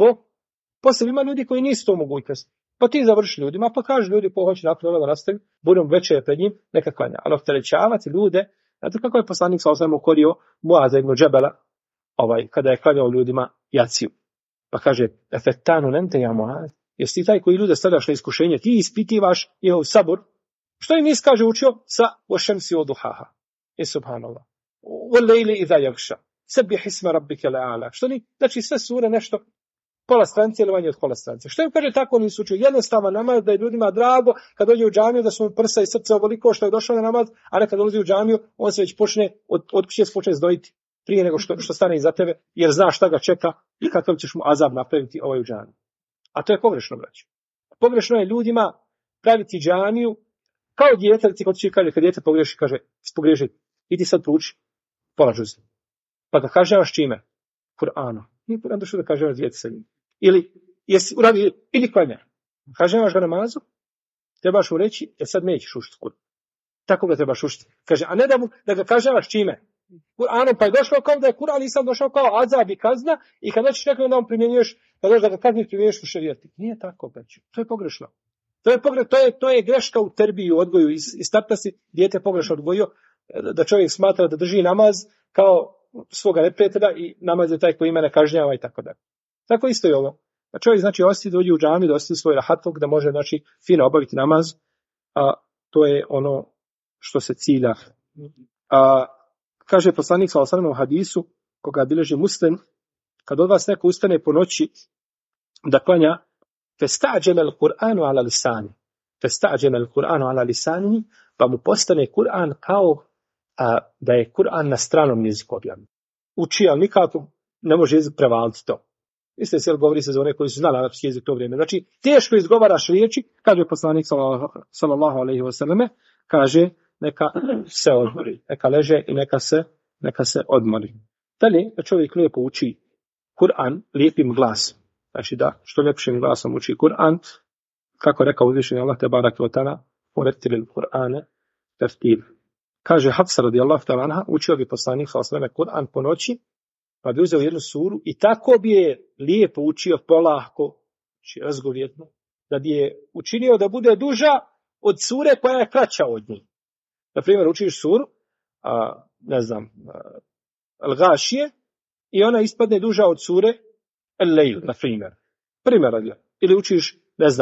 poslije ima ljudi koji nisu to mogućnost. Pa ti završi ljudima, pa kaže ljudi ko hoće nakon ovoga nastaviti, budem večer pred njim, neka klanja. Ali opterećavati ljude, znate kako je poslanik sallallahu alejhi ve sellem ukorio Muaza ibn Džebela, kada je klanjao ljudima jaciju. Pa kaže, efektanu nente ja Muaz, jesi ti taj koji ljude stavljaš na iskušenje, ti ispitivaš njihov sabor. Što im kaže učio? Sa ošemsi od duhaha. I subhanallah. Wal-lejli idha yaghsha. Sabbih isma rabbika al-a'la. Što ni, znači sve sure nešto pola stranice ili manje od pola stranice. Što im kaže tako nisu učio? Jednostavan namaz da je ljudima drago kad dođe u džamiju da su mu prsa i srce ovoliko što je došao na namaz, a ne kad dolazi u džamiju on se već počne od kuće se počne zdojiti prije nego što stane iza tebe, jer zna šta ga čeka i kakav ćeš mu azab napraviti u džamiju. A to je pogrešno, braćo. Pogrešno je ljudima praviti džamiju Kao dijete, kod kaže, kad dijete pogriješi, idi sad prouči pola džuza. Pa ga kažnjavaš čime? Kur'anom. Nije Kur'an došao da kažnjavaš dijete sa njim. Ili jesi uradio, ili klanja. Kažnjavaš ga namazu, trebaš mu reći, sad nećeš učiti Kur'an. Tako ga trebaš učiti. Kaže, a ne da ga kažnjavaš čime? Kur'anom, pa je došao kao da je Kur'an i sam došao kao azab i kazna i kad nećeš nekako da on primjenjuješ, kad došao da ga kazniš primjenjuješ u šerijatu. Nije tako, braćo. To je pogrešno. To je greška u terbiji, u odgoju. Iz starta si dijete pogrešno odgojio da čovjek smatra da drži namaz kao svoga neprijatelja i namaz je taj koji mene kažnjava i tako dalje. Tako isto je ovo. A čovjek znači osti dođe u džamiju, da osti svoj rahatluk, da može znači fino obaviti namaz, a to je ono što se cilja. Kaže poslanik sallallahu alejhi ve sellem u hadisu koga bilježi Muslim, kad od vas neko ustane po noći da klanja festa'đeme al-Kur'anu ala lisani. Festa'đeme al-Kur'anu ala lisani, pa mu postane Kur'an kao da je Kur'an na stranom jeziku objavljen. Uči, ali nikako ne može jezik prevaliti to. Isto se govori se za one koji su znali arapski jezik to vrijeme. Znači, teško izgovaraš riječi, kaže poslanik sallallahu alejhi ve selleme, kaže neka se odmori, neka leže i neka se odmori. Dalje, da čovjek lijepo uči Kur'an lijepim glasom. Znači da što ljepšim glasom uči Kur'an, kako rekao uzvišeni Allah te barek ve taala, uretilil Kur'ane tertil. Kaže Hafsa radijallahu ta'ala anha, učio bi poslanik sallallahu alejhi ve sellem Kur'an po noći, pa bi uzeo jednu suru i tako bi je lijepo učio polako, znači razgovjetno, da bi je učinio da bude duža od sure koja je kraća od nje. Na primjer, učiš suru, Al-Gashije, i ona ispadne duža od sure Al-Layl, na primjer. Ili učiš,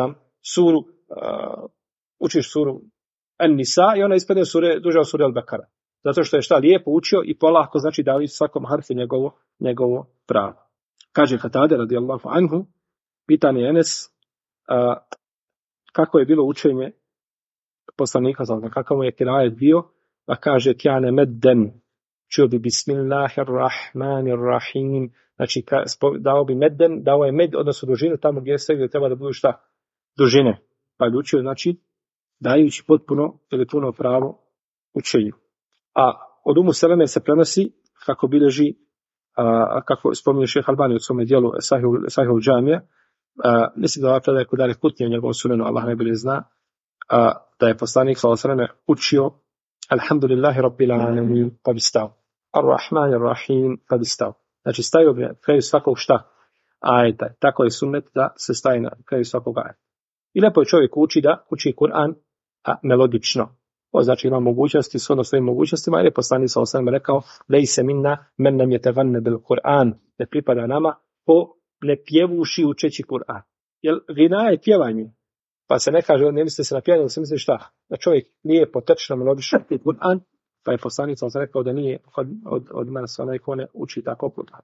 suru An-Nisa i ona ispadne duža od sure Al-Bakara. Zato što je lijepo učio i polako, znači dali svakom harfu njegovo pravo. Kaže Katade radijallahu anhu, pitan je Enes, kako je bilo učenje poslanika, kakav mu je kirajet bio, pa kaže kjane medden, čuo bi bismillahirrahmanirrahim, znači dao bi medden, dao je med, odnosno dužinu tamo gdje treba da budu dužine. Pa je učio, znači, dajući potpuno ili puno pravo učenju. A od Umu Seleme se prenosi, kako bilježi, kako spominje šejh Albani u svome dijelu Sahihul Džamija, mislim da ova predaja kod Dare Kutnije u njegovom sunenu, Allah najbolje zna, da je poslanik sallallahu alejhi ve sellem učio Alhamdulillahi Rabbil Alamin, pa bi stao. Ar-Rahmanir Rahim, pa bi stao. Znači stavio bi na kraju svakog ajeta. Tako je sunnet da se staje na kraju svakog ajeta. I lepo je čovjek uči Kur'an melodično. To znači ima mogućnosti, s svojim mogućnostima, jer je poslanik sallallahu alejhi ve sellem rekao lejse minna men lam yataganna bil Kur'an, ne pripada nama po ne pjevuši učeći Kur'an. Jer gina je pjevanje. Pa se ne kaže, ne misli se na pjevanje, se misli šta? Da čovjek nije potečno melodično uči Kur'an, pa je poslanik sallallahu alejhi ve sellem rekao da nije od nas onaj ko ne uči tako Kur'an.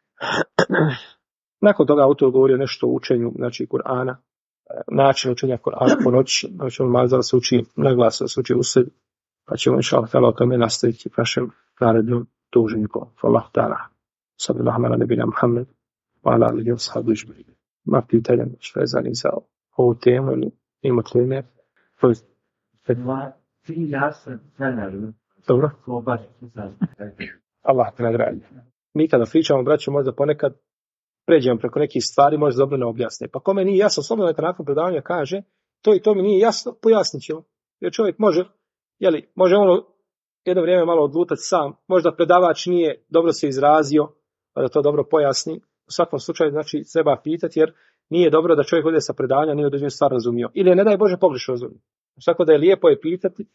Nakon toga autor govorio nešto o učenju, znači Kur'ana, način učenja Kur'ana po noći, znači mazal se uči na glas, se uči u sebi, pa ćemo inshallah o tome nastaviti našem narednom druženju po Allah ta'ala. Sallallahu ala nebina Muhammed, wa ala alihi wa sahbihi ajma'in. Ma pitanja što je za ovu temu ili ima teme? Dobro. Allah te nagradi. Mi kada pričamo, braćo, možda ponekad pređemo preko nekih stvari, možda dobro ne objasne. Pa kome nije jasno, slobodno neka nakon predavanja kaže, to i to mi nije jasno, pojasnit ćemo. Jer čovjek može ono jedno vrijeme malo odlutati sam, možda predavač nije dobro se izrazio, pa da to dobro pojasni. U svakom slučaju, znači, treba pitati, jer nije dobro da čovjek ode sa predavanja, nije određenu stvar razumio. Ili je, ne daj Bože, pogrešno razumio. Tako da je lijepo je pitati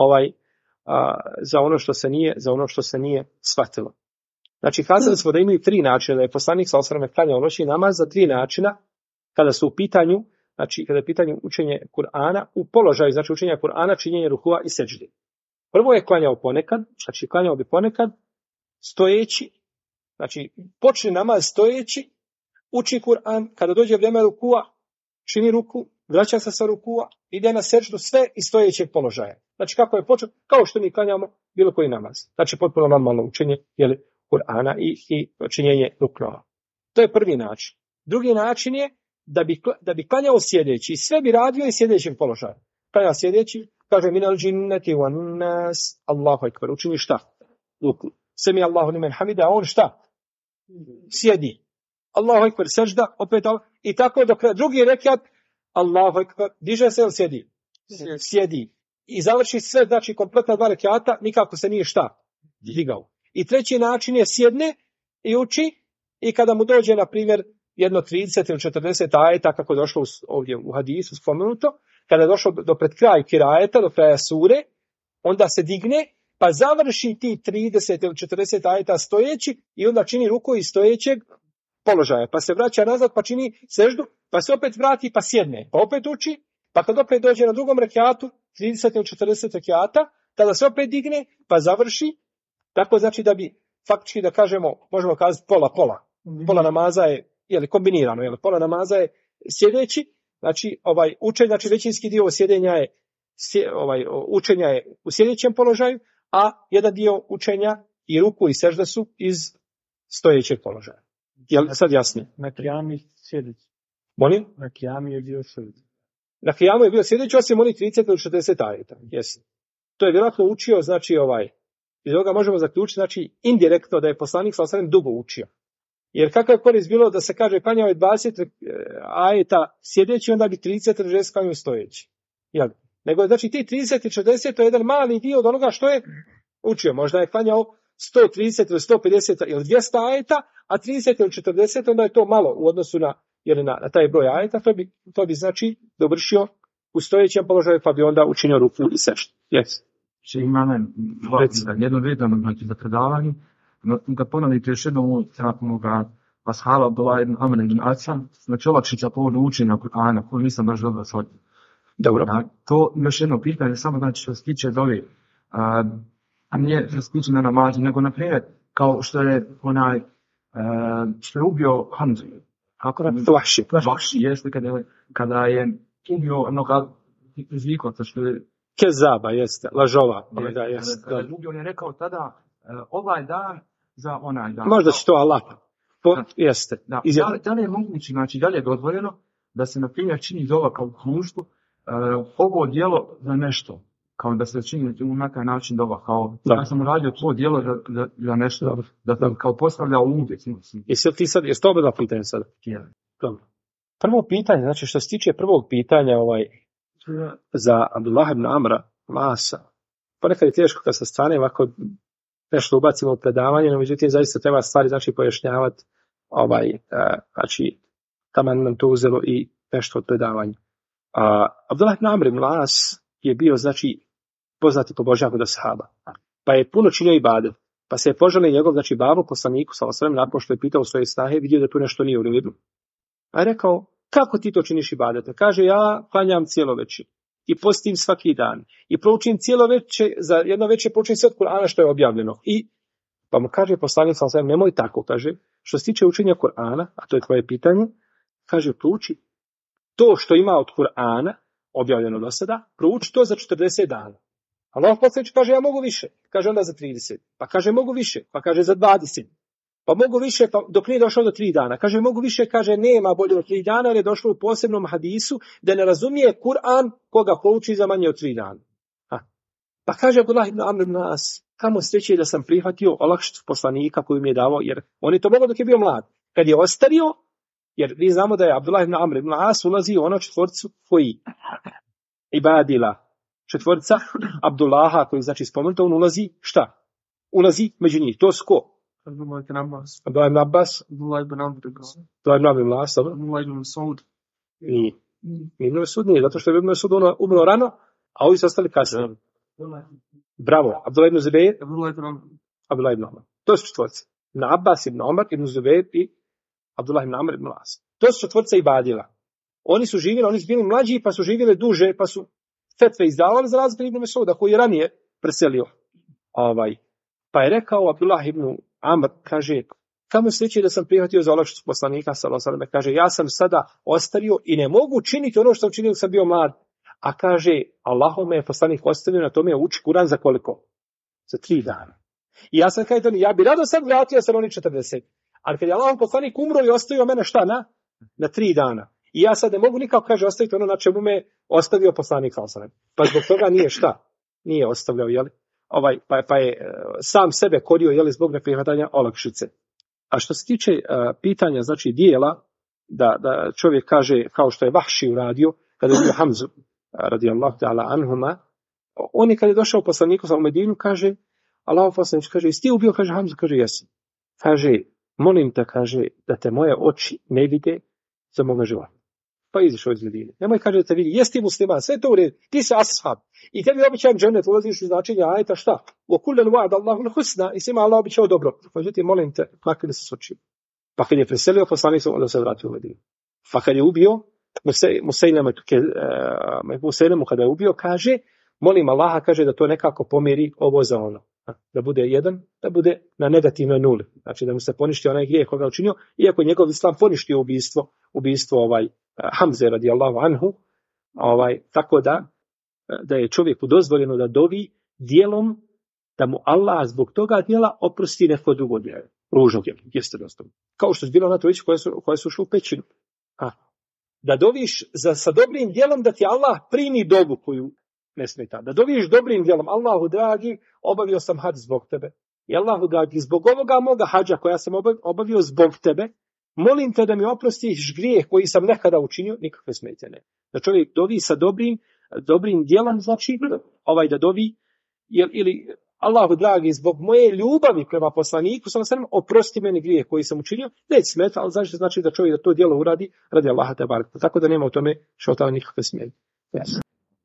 za ono što se nije shvatilo. Znači, kazali smo da imaju 3 načina, da je poslanik sallallahu alejhi ve sellem klanjao noćni namaz za 3 načina, kada su u pitanju, znači kada je pitanje učenje Kur'ana, u položaju, znači učenja Kur'ana, činjenje rukua i seđde. Prvo je klanjao ponekad, znači klanjao bi ponekad stojeći, znači počne namaz stojeći, uči Kur'an, kada dođe vrijeme rukua, čini ruku, vraća se sa rukua, ide na seđdu, sve iz stojećeg položaja. Znači kako je počeo, kao što mi klanjamo bilo koji namaz. Znači potpuno normalno učenje, Kur'ana i činjenje ruknova. To je prvi način. Drugi način je da bi klanjao sjedeći. Sve bi radio i sjedećim položajem. Klanjao sjedeći, kaže minal džinneti wan nas, Allahu ekber, učini šta? Ruku. Semi Allahu limen hamida, a on šta? Sjedi. Allahu ekber, sežda, opet i tako dok drugi rekiat, Allahu ekber, diže se ili sjedi? Sjedi. I završi sve, znači kompletna 2 rekiata, nikako se nije šta? Digao. I treći način je sjedne i uči, i kada mu dođe, na primjer, jedno 30 ili 40 ajeta, kako je došlo ovdje u hadisu spomenuto, kada je došlo do pred kraj kirajeta, do kraja sure, onda se digne, pa završi ti 30 ili 40 ajeta stojeći i onda čini ruku iz stojećeg položaja. Pa se vraća nazad, pa čini seždu, pa se opet vrati, pa sjedne. Pa opet uči, pa kad opet dođe na drugom rekiatu, 30 ili 40 rekiata, tada se opet digne, pa završi. Tako znači da bi faktički, da kažemo, možemo kazati pola. Pola namaza je kombinirano, pola namaza je sjedeći, znači učenje, znači većinski dio sjedenja je učenja je u sjedećem položaju, a jedan dio učenja i ruku i sežda su iz stojećeg položaja. Je li sad jasnije? Na kijami sjedeći. Molim? Na kijami je bio sjedeći. Na kijamu je bio sjedeći, osim onih 30 ili 60 ajeta. Jesi. To je vjerojatno učio, znači iz ovoga možemo zaključiti, znači indirektno da je poslanik sallallahu alejhi ve sellem dugo učio. Jer kakva je korist bilo da se kaže klanjao je 20 ajeta sjedeći, onda bi 30 ili 60 klanjao stojeći. Jel? Nego znači ti 30 i 40 to je jedan mali dio od onoga što je učio. Možda je klanjao 130 ili 150 ili 200 ajeta, a 30 ili 40 onda je to malo u odnosu na taj broj ajeta, to bi znači dovršio u stojećem položaju, pa bi onda učinio ruku i seždu. Yes. Imam jedno vezano, znači za predavanje, da ponovite još jednom onoga ashaba Abdullah ibn Amr ibn As, znači olakšica povodu učenja Kur'ana, koju nisam baš dobro shvatio. Dobro. To još jedno pitanje, samo znači što se tiče dovi, a nije što se tiče na namazi, nego na primjer, kao što je što je ubio Hamzu. Kako je Vahši jeste kada je ubio onoga zlikovca što je Kezaba, jeste, lažova. Kada je ubio, on je rekao tada ovaj dan za onaj dan. Možda će to Allah. Jeste. Da li je moguće, znači da li je dozvoljeno da se na primjer čini dova kao društvu ovo djelo za nešto, kao da se čini na taj način dova, kao ja sam uradio to djelo za nešto, da kao postavlja uvijek. Jesi to obadva pitanja sada? Dobro. Prvo pitanje, znači što se tiče prvog pitanja za Abdullah ibn Amra Masa, ponekad je teško kad se stane ovako nešto ubacimo u predavanje, no međutim zaista treba stvari znači pojašnjavati, znači taman nam to uzelo i nešto od predavanja. Abdullah ibn Amr ibn As je bio znači poznati pobožnjak od ashaba, pa je puno činio ibadet, pa se je požalio njegov znači babo poslaniku sallallahu alejhi ve sellem nakon što je pitao svoje snahe, vidio da tu nešto nije u redu. A je rekao: kako ti to činiš ibadete? Kaže: ja klanjam cijelo večer i postim svaki dan i proučim cijelo večer, za jedno večer proučim sve od Kur'ana što je objavljeno. I pa mu kaže poslanik sallallahu alejhi ve sellem: nemoj tako, kaže, što se tiče učenja Kur'ana, a to je tvoje pitanje, kaže, prouči to što ima od Kur'ana objavljeno do sada, prouči to za 40 dana. Allah poslanik kaže: ja mogu više. Kaže onda za 30. Pa kaže mogu više. Pa kaže za 20. Pa mogu više, pa dok nije došlo do 3 dana. Kaže mogu više, kaže nema bolje od 3 dana, jer je došlo u posebnom hadisu da ne razumije Kur'an koga pouči za manje od 3 dana. Pa kaže Abdullah ibn Amr ibn As: kamo sreće da sam prihvatio olakšicu poslanika koju mi je davao, jer on je to mogao dok je bio mlad. Kad je ostario, jer vi znamo da je Abdullah ibn Amr ibn As ulazi u ono četvorcu koji ibadila, četvorca Abdullaha koji znači spomenuto, on ulazi šta? Ulazi među njih. To su ko? Abdullah ibn Abbas. Abdullah ibn Abbas. Abdullah ibn Amr ibn As. Abdullah ibn Amr ibn As. Abdullah ibn Saud. I Ibn Mas'ud nije, zato što je Ibn Mas'ud umro rano, a ovi su ostali kasnije. Bravo. Abdullah ibn Zubair. Abdullah ibn Amr. To su četvorci. Ibn Abbas, ibn Omar, ibn Zubair i Abdullah ibn Amr ibn As. To su četvorca ibadila. Oni su bili mlađi, pa su živjeli duže, pa su fetve izdavali za razliku Ibn Mas'uda koji je ranije preselio. Pa je rekao Abdullah ibn Amr, kaže: kamo sreće da sam prihvatio za olakšicu poslanika sallallahu alejhi ve sellem. Kaže: ja sam sada ostario i ne mogu činiti ono što sam činio dok sam bio mlad. A kaže: Allahov me je poslanik ostavio na tome, uči Kur'an za koliko? Za 3 dana. I ja sam kaže, ja bi rado sad vratio sam oni 40. Ali kad je Allahov poslanik umro i ostavio mene šta na 3 dana. I ja sad ne mogu nikako, kaže, ostaviti ono na čemu me ostavio poslanik sallallahu alejhi ve sellem. Pa zbog toga nije šta? Nije ostavljao, jeli? Pa je sam sebe korio, jeli, zbog neprihvatanja olakšice. A što se tiče pitanja, znači, dijela, da čovjek kaže, kao što je Vahši uradio, kada je bio Hamzu, radijallahu ta'ala anhuma, on je kad je došao poslaniku sa u Medinu, kaže, Allahov poslanik, kaže, jesi ti ubio, kaže Hamzu, kaže, jesam. Kaže, molim te, kaže, da te moje oči ne vide za moga života. Pa izišao iz Medine. Nemoj, kaže, da te vidi, jesi ti musliman, sve to u redu, ti si ashab. I tebi običajem džennet, ulaziš u značenje ajeta šta? O kullen wa'da Allahu al-husna, i svima Allah običao dobro. Međutim, molim te, makar da se sočio. Pa kad je preselio poslanik, onda se vratio u Medinu. Pa kad je ubio, Musejlemu kada je ubio, kaže, molim Allaha, kaže, da to nekako pomiri ovo za ono. Da bude jedan, da bude na negativnoj nuli. Znači da mu se poništi onaj grijeh koga je učinio, iako njegov islam poništio ubistvo Hamze radijallahu anhu, tako da je čovjeku dozvoljeno da dovi dijelom da mu Allah zbog toga dijela oprosti neko drugo djelo. Ružnog djela, jeste dostavno. Kao što je bilo na trojici koje su ušli u pećinu. Da doviš sa dobrim djelom da ti Allah primi dobu koju ne smeta. Da doviš dobrim djelom, Allahu dragi, obavio sam hađ zbog tebe. I Allahu dragi, zbog ovoga moga hađa koja sam obavio zbog tebe, molim te da mi oprostiš grijeh koji sam nekada učinio, nikakve smetje ne. Da čovjek dovi sa dobrim djelom, znači da dovi, ili Allahu dragi, zbog moje ljubavi prema poslaniku, oprosti meni grijeh koji sam učinio, neće smeta, ali znači da čovjek da to djelo uradi radi Allaha te barek. Tako da nema u tome šotava nikakve smetje. Yes.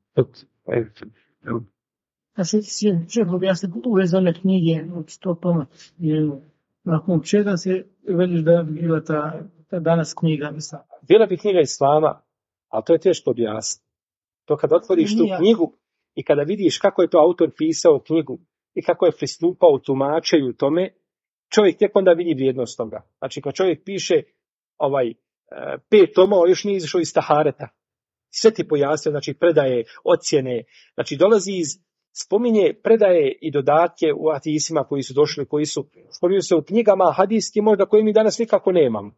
A čeho bi ja se uvezane knjige od stopama, nakon čega se veliš da bi bila ta danas knjiga? Bila bi knjiga Islama, ali to je teško objasniti. To kad otvoriš tu knjigu i kada vidiš kako je to autor pisao knjigu i kako je pristupao u tumačenju tome, čovjek tek onda vidi vrijednost toga. Znači kad čovjek piše 5 tomova, još nije izašao iz tahareta. Sve ti pojasnio, znači predaje, ocjene, znači dolazi spominje predaje i dodatke u hadisima koji su došli, spominju se u knjigama hadijskim možda koje mi danas nikako nemamo.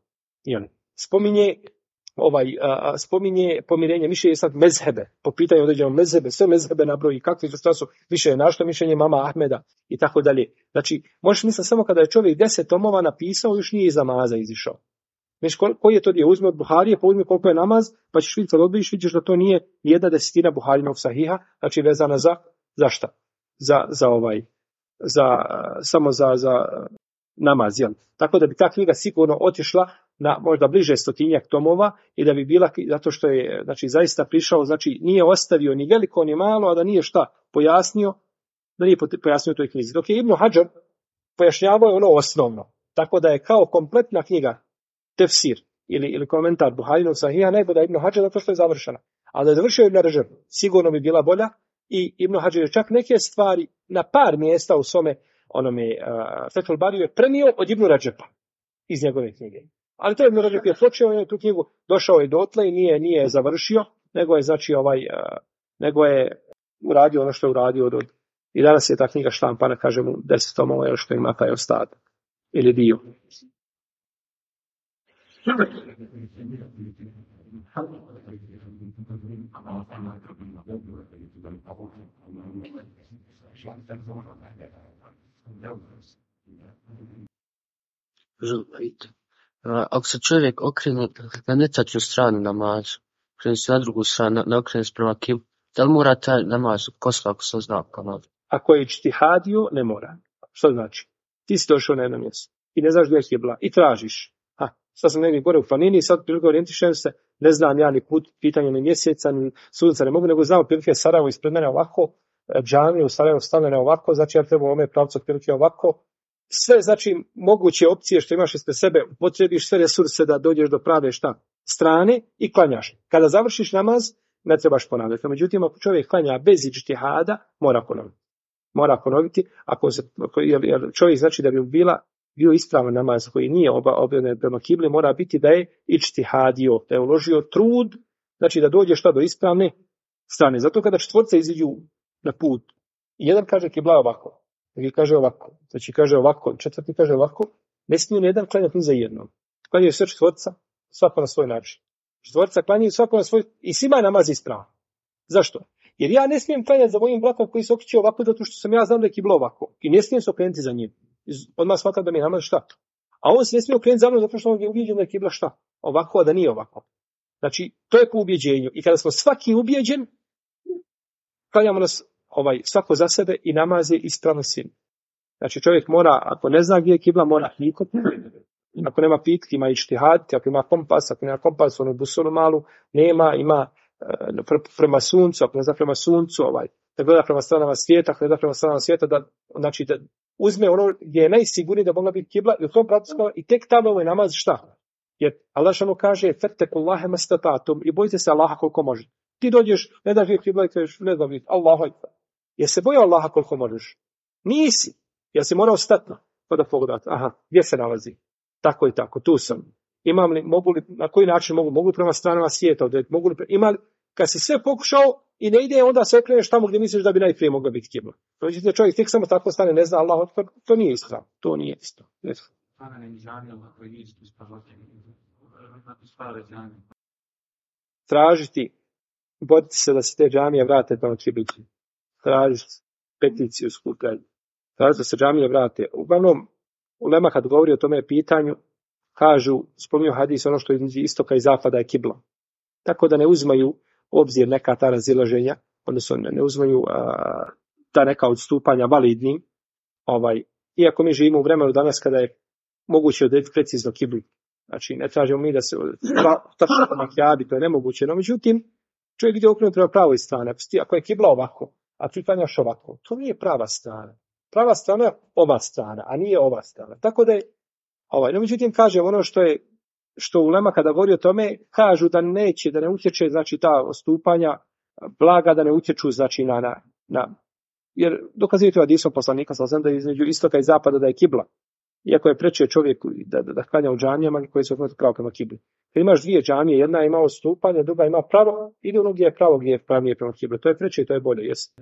Spominje pomirenje, više je sad mezhebe, po pitanju određenog mezhebe, sve mezhebe nabroji, kakvi su, više je našlo mišljenje mama Ahmeda i tako dalje. Znači, možeš misliti samo kada je čovjek 10 tomova napisao, još nije iz namaza izišao. Znači, koji je to dio? Uzme od Buharije, pa uzme koliko je namaz, pa ćeš vidjeti, kad odbiš, vidiš da to nije 1/10 Buharinog sahiha, znači vezana za šta? Samo za namaz, jel? Tako da bi ta knjiga sigurno otišla na možda bliže 100 tomova i da bi bila, zato što je, znači, zaista prišao, znači, nije ostavio ni veliko ni malo, a da nije šta pojasnio, toj knjizi. Dok je Ibn Hadžar pojašnjavao ono osnovno. Tako da je kao kompletna knjiga tefsir ili komentar Buharinog sahiha najbolje da Ibn Hadžar zato što je završena. A da je završio Ibn Hadžar, sigurno bi bila bolja i Ibn Hadžar je čak neke stvari na par mjesta u svome Fethul Bariju je prenio od Ibn Radžepa iz njegove knjige. Ali to Ibn Radžep je počeo, on je tu knjigu došao i dotle i nije završio, nego je znači nego je uradio ono što je uradio i danas je ta knjiga štampana, kažemo 10 tomova, što ima taj ostatak ili dio. Ako se čovjek okrene na netačnu stranu namazu, okrene se na drugu stranu, ne okrene se prema kibli, da li mora taj namaz kosla ako se zna kanal? Ako je ijtihadio, ne mora. Što znači? Ti si došao na jedno mjesto i ne znaš gdje je kibla i tražiš. Sad sam negdje gore u planini i sad prilike orijentišem se, ne znam ja ni put, pitanje ni mjeseca, ni sunca ne mogu, nego znam prilike Sarajevo ispred mene ovako, džamije u Sarajevo stavljene ovako, znači ja treba u ome pravcu prilike ovako. Sve, znači, moguće opcije što imaš ispred sebe, potrebiš sve resurse da dođeš do prave strane i klanjaš. Kada završiš namaz, ne trebaš ponavljati. Međutim, ako čovjek klanja bez ijtihada, mora ponoviti. Jer čovjek, znači, da bi bio ispravan namaz koji nije obavljen prema kibli, mora biti da je ijtihadio, da je uložio trud, znači da dođe do ispravne strane. Zato kada četvorca iziđu na put, jedan kaže kibla ovako, drugi kaže ovako, znači kaže ovako, četvrti kaže ovako, ne smiju ni jedan klanjati ni za jednom. Klanjaju sve četvorca, svako na svoj način. Četvorca klanjaju svako na svoj, i svima je namaz ispravan. Zašto? Jer ja ne smijem klanjati za mojim bratom koji se okreće ovako zato što sam ja znam da je kibla ovako. I ne smijem se okrenuti za njim. Odmah smatram da mi je namaz šta? A on se ne smije okrenuti za mnom zato što on je ubijeđen da je kibla šta? Ovako, a da nije ovako. Znači, to je po ubjeđenju. I kada smo svaki ubijeđen, klanjamo nas svako za sebe i namaz je ispravno svim. Znači, čovjek mora, ako ne zna gdje je kibla, mora hlikoti. Ako nema pitki, ima ištihad, ako ima kompas, ako nema kompas, onu busonu malu, nema, ima prema suncu, ako ne zna prema suncu, da gleda prema stranama svijeta, ako ne zna prema stranama svijeta, da uzme ono gdje je najsigurnije da mogla biti kibla i u tom pravcu i tek tamo je namaz šta? Jer Allah šano kaže fattakullaha mastatatum i bojite se Allaha koliko možete. Ti dođeš, ne daš gdje kibla i kažeš ne znam, Allahu ekber. Jer se bojao Allaha koliko možeš. Nisi. Ja si morao stati pa da pogledati. Aha, gdje se nalazi? Tako i tako, tu sam. Imam li, mogu li, na koji način mogu prema stranama svijeta, mogu li, ima li, kad si sve pokušao i ne ide, onda se okreneš tamo gdje misliš da bi najprije mogla biti kibla. Međutim, čovjek tek samo tako stane, ne zna Allah, to nije isto. To nije isto. Tražiti, boriti se da se te džamije vrate prema kibli. Tražiti peticiju skupljati. Tražiti da se džamije vrate. Uglavnom, ulema kad govori o tome pitanju, kažu, spominju hadis, ono što između istoka i zapada je kibla. Tako da ne uzmaju obzir neka ta razilaženja, odnosno ne uzmaju ta neka odstupanja validnim, iako mi živimo u vremenu danas kada je moguće odrediti precizno kiblu. Znači, ne tražimo mi da se tačno makjabi, to je nemoguće, no međutim, čovjek ide okrenut prema pravoj strane. Ako je kibla ovako, a ti klanjaš ovako, to nije prava strana. Prava strana je ova strana, a nije ova strana. Tako da je, no međutim, kažem ono što ulema kada govori o tome, kažu da neće, da ne utječe, znači ta odstupanja blaga, da ne utječu, znači jer dokazuje to hadisom poslanika, da je između istoka i zapada da je kibla. Iako je preče čovjeku da klanja u džamijama koji se okrenuti pravo prema kibli. Kad imaš dvije džamije, jedna ima odstupanje, druga ima pravo, ide ono gdje je pravo, gdje je pravnije prema kibli. To je preče i to je bolje, jesi.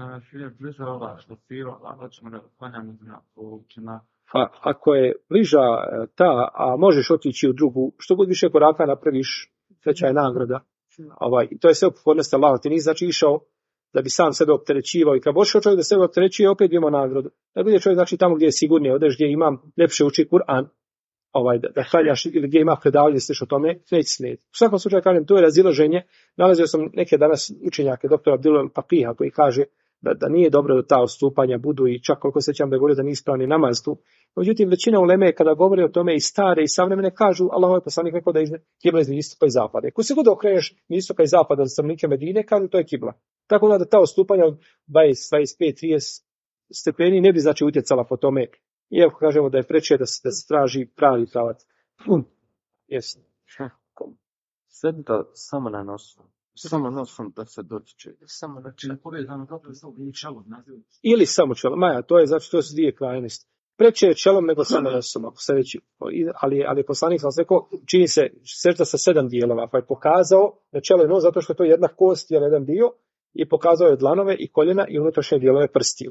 Ako je bliža ta, a možeš otići u drugu, što god više koraka napraviš, veća je nagrada. To je sve pokornost Allahu. Ti nisi znači išao da bi sam sebe opterećivao i kad boš čovjek da sebe opterećuje, opet bi imao nagradu. Da bude čovjek znači tamo gdje je sigurnije, odeš gdje imam lepše uči Kur'an, da hvaljaš ili gdje ima predavanje sliš o tome, neće slijediti. U svakom slučaju kažem, to je razilaženje. Nalazio sam neke danas učenjake, doktora Abdullah Papiha, koji kaže da nije dobro da ta odstupanja budu i čak koliko sećam da govori da nije ispravni namaz tu. Međutim, većina uleme kada govori o tome i stare i savremene kažu Allahov poslanik rekao da je kibla između istoka i zapada. Ko se god okreneš istoka i zapada za stanovnike Medine, kažu to je kibla. Tako da ta odstupanja od 20, 25, 30 stepeni ne bi znači utjecala po tome. Iako kažemo da je preče da se traži pravi pravac. Jesi. Sedite samo na nosu. Samo nosom da se dotiče. Samo znači na povezano zato se ubije čelom. Ili samo čelom. Maja, to je znači to su dvije krajnosti. Preče je čelom nego samo nosom, ako se reći. Ali poslanik sam rekao, čini se sežda sa 7 dijelova, pa je pokazao da čelo je nos zato što je to jedna kost, jedan dio, i pokazao je dlanove i koljena i unutrašnje dijelove prstiju.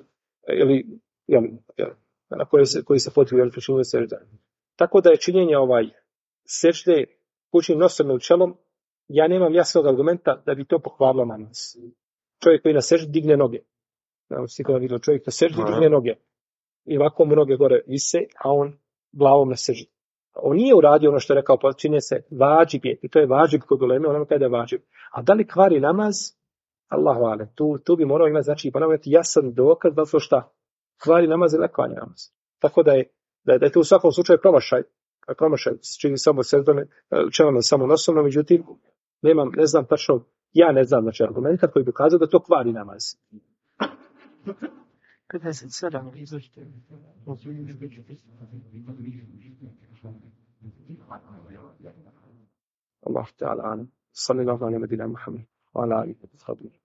Na koji se potvrđuje pričinuje sežda. Tako da je činjenje sežde kućnim nosom ili čelom, ja nemam jasnog argumenta da bi to pohvalilo na nas. Čovjek koji na seždi digne noge. Čovjek na seždi digne noge. I ovako mu noge gore vise, a on glavom na seždi. On nije uradio ono što je rekao, čine se vađib je. I to je vađib kod uleme, ono kada je vađib. A da li kvari namaz? Allahu alem. Tu bi morao imati, znači, ponavljati jasan dokaz da su šta kvari namaz ili kvari namaz. Tako da je to u svakom slučaju promašaj čini samo seždome, čelom samo nosom, no međutim, ne znam tačno, ja ne znam znači argumenta koji bi kazao da to kvari namaz. 57 izvršte. Allah ta'ala alam. Sallallahu ala nabina Muhammad. Wa ala alihi wa sahbihi.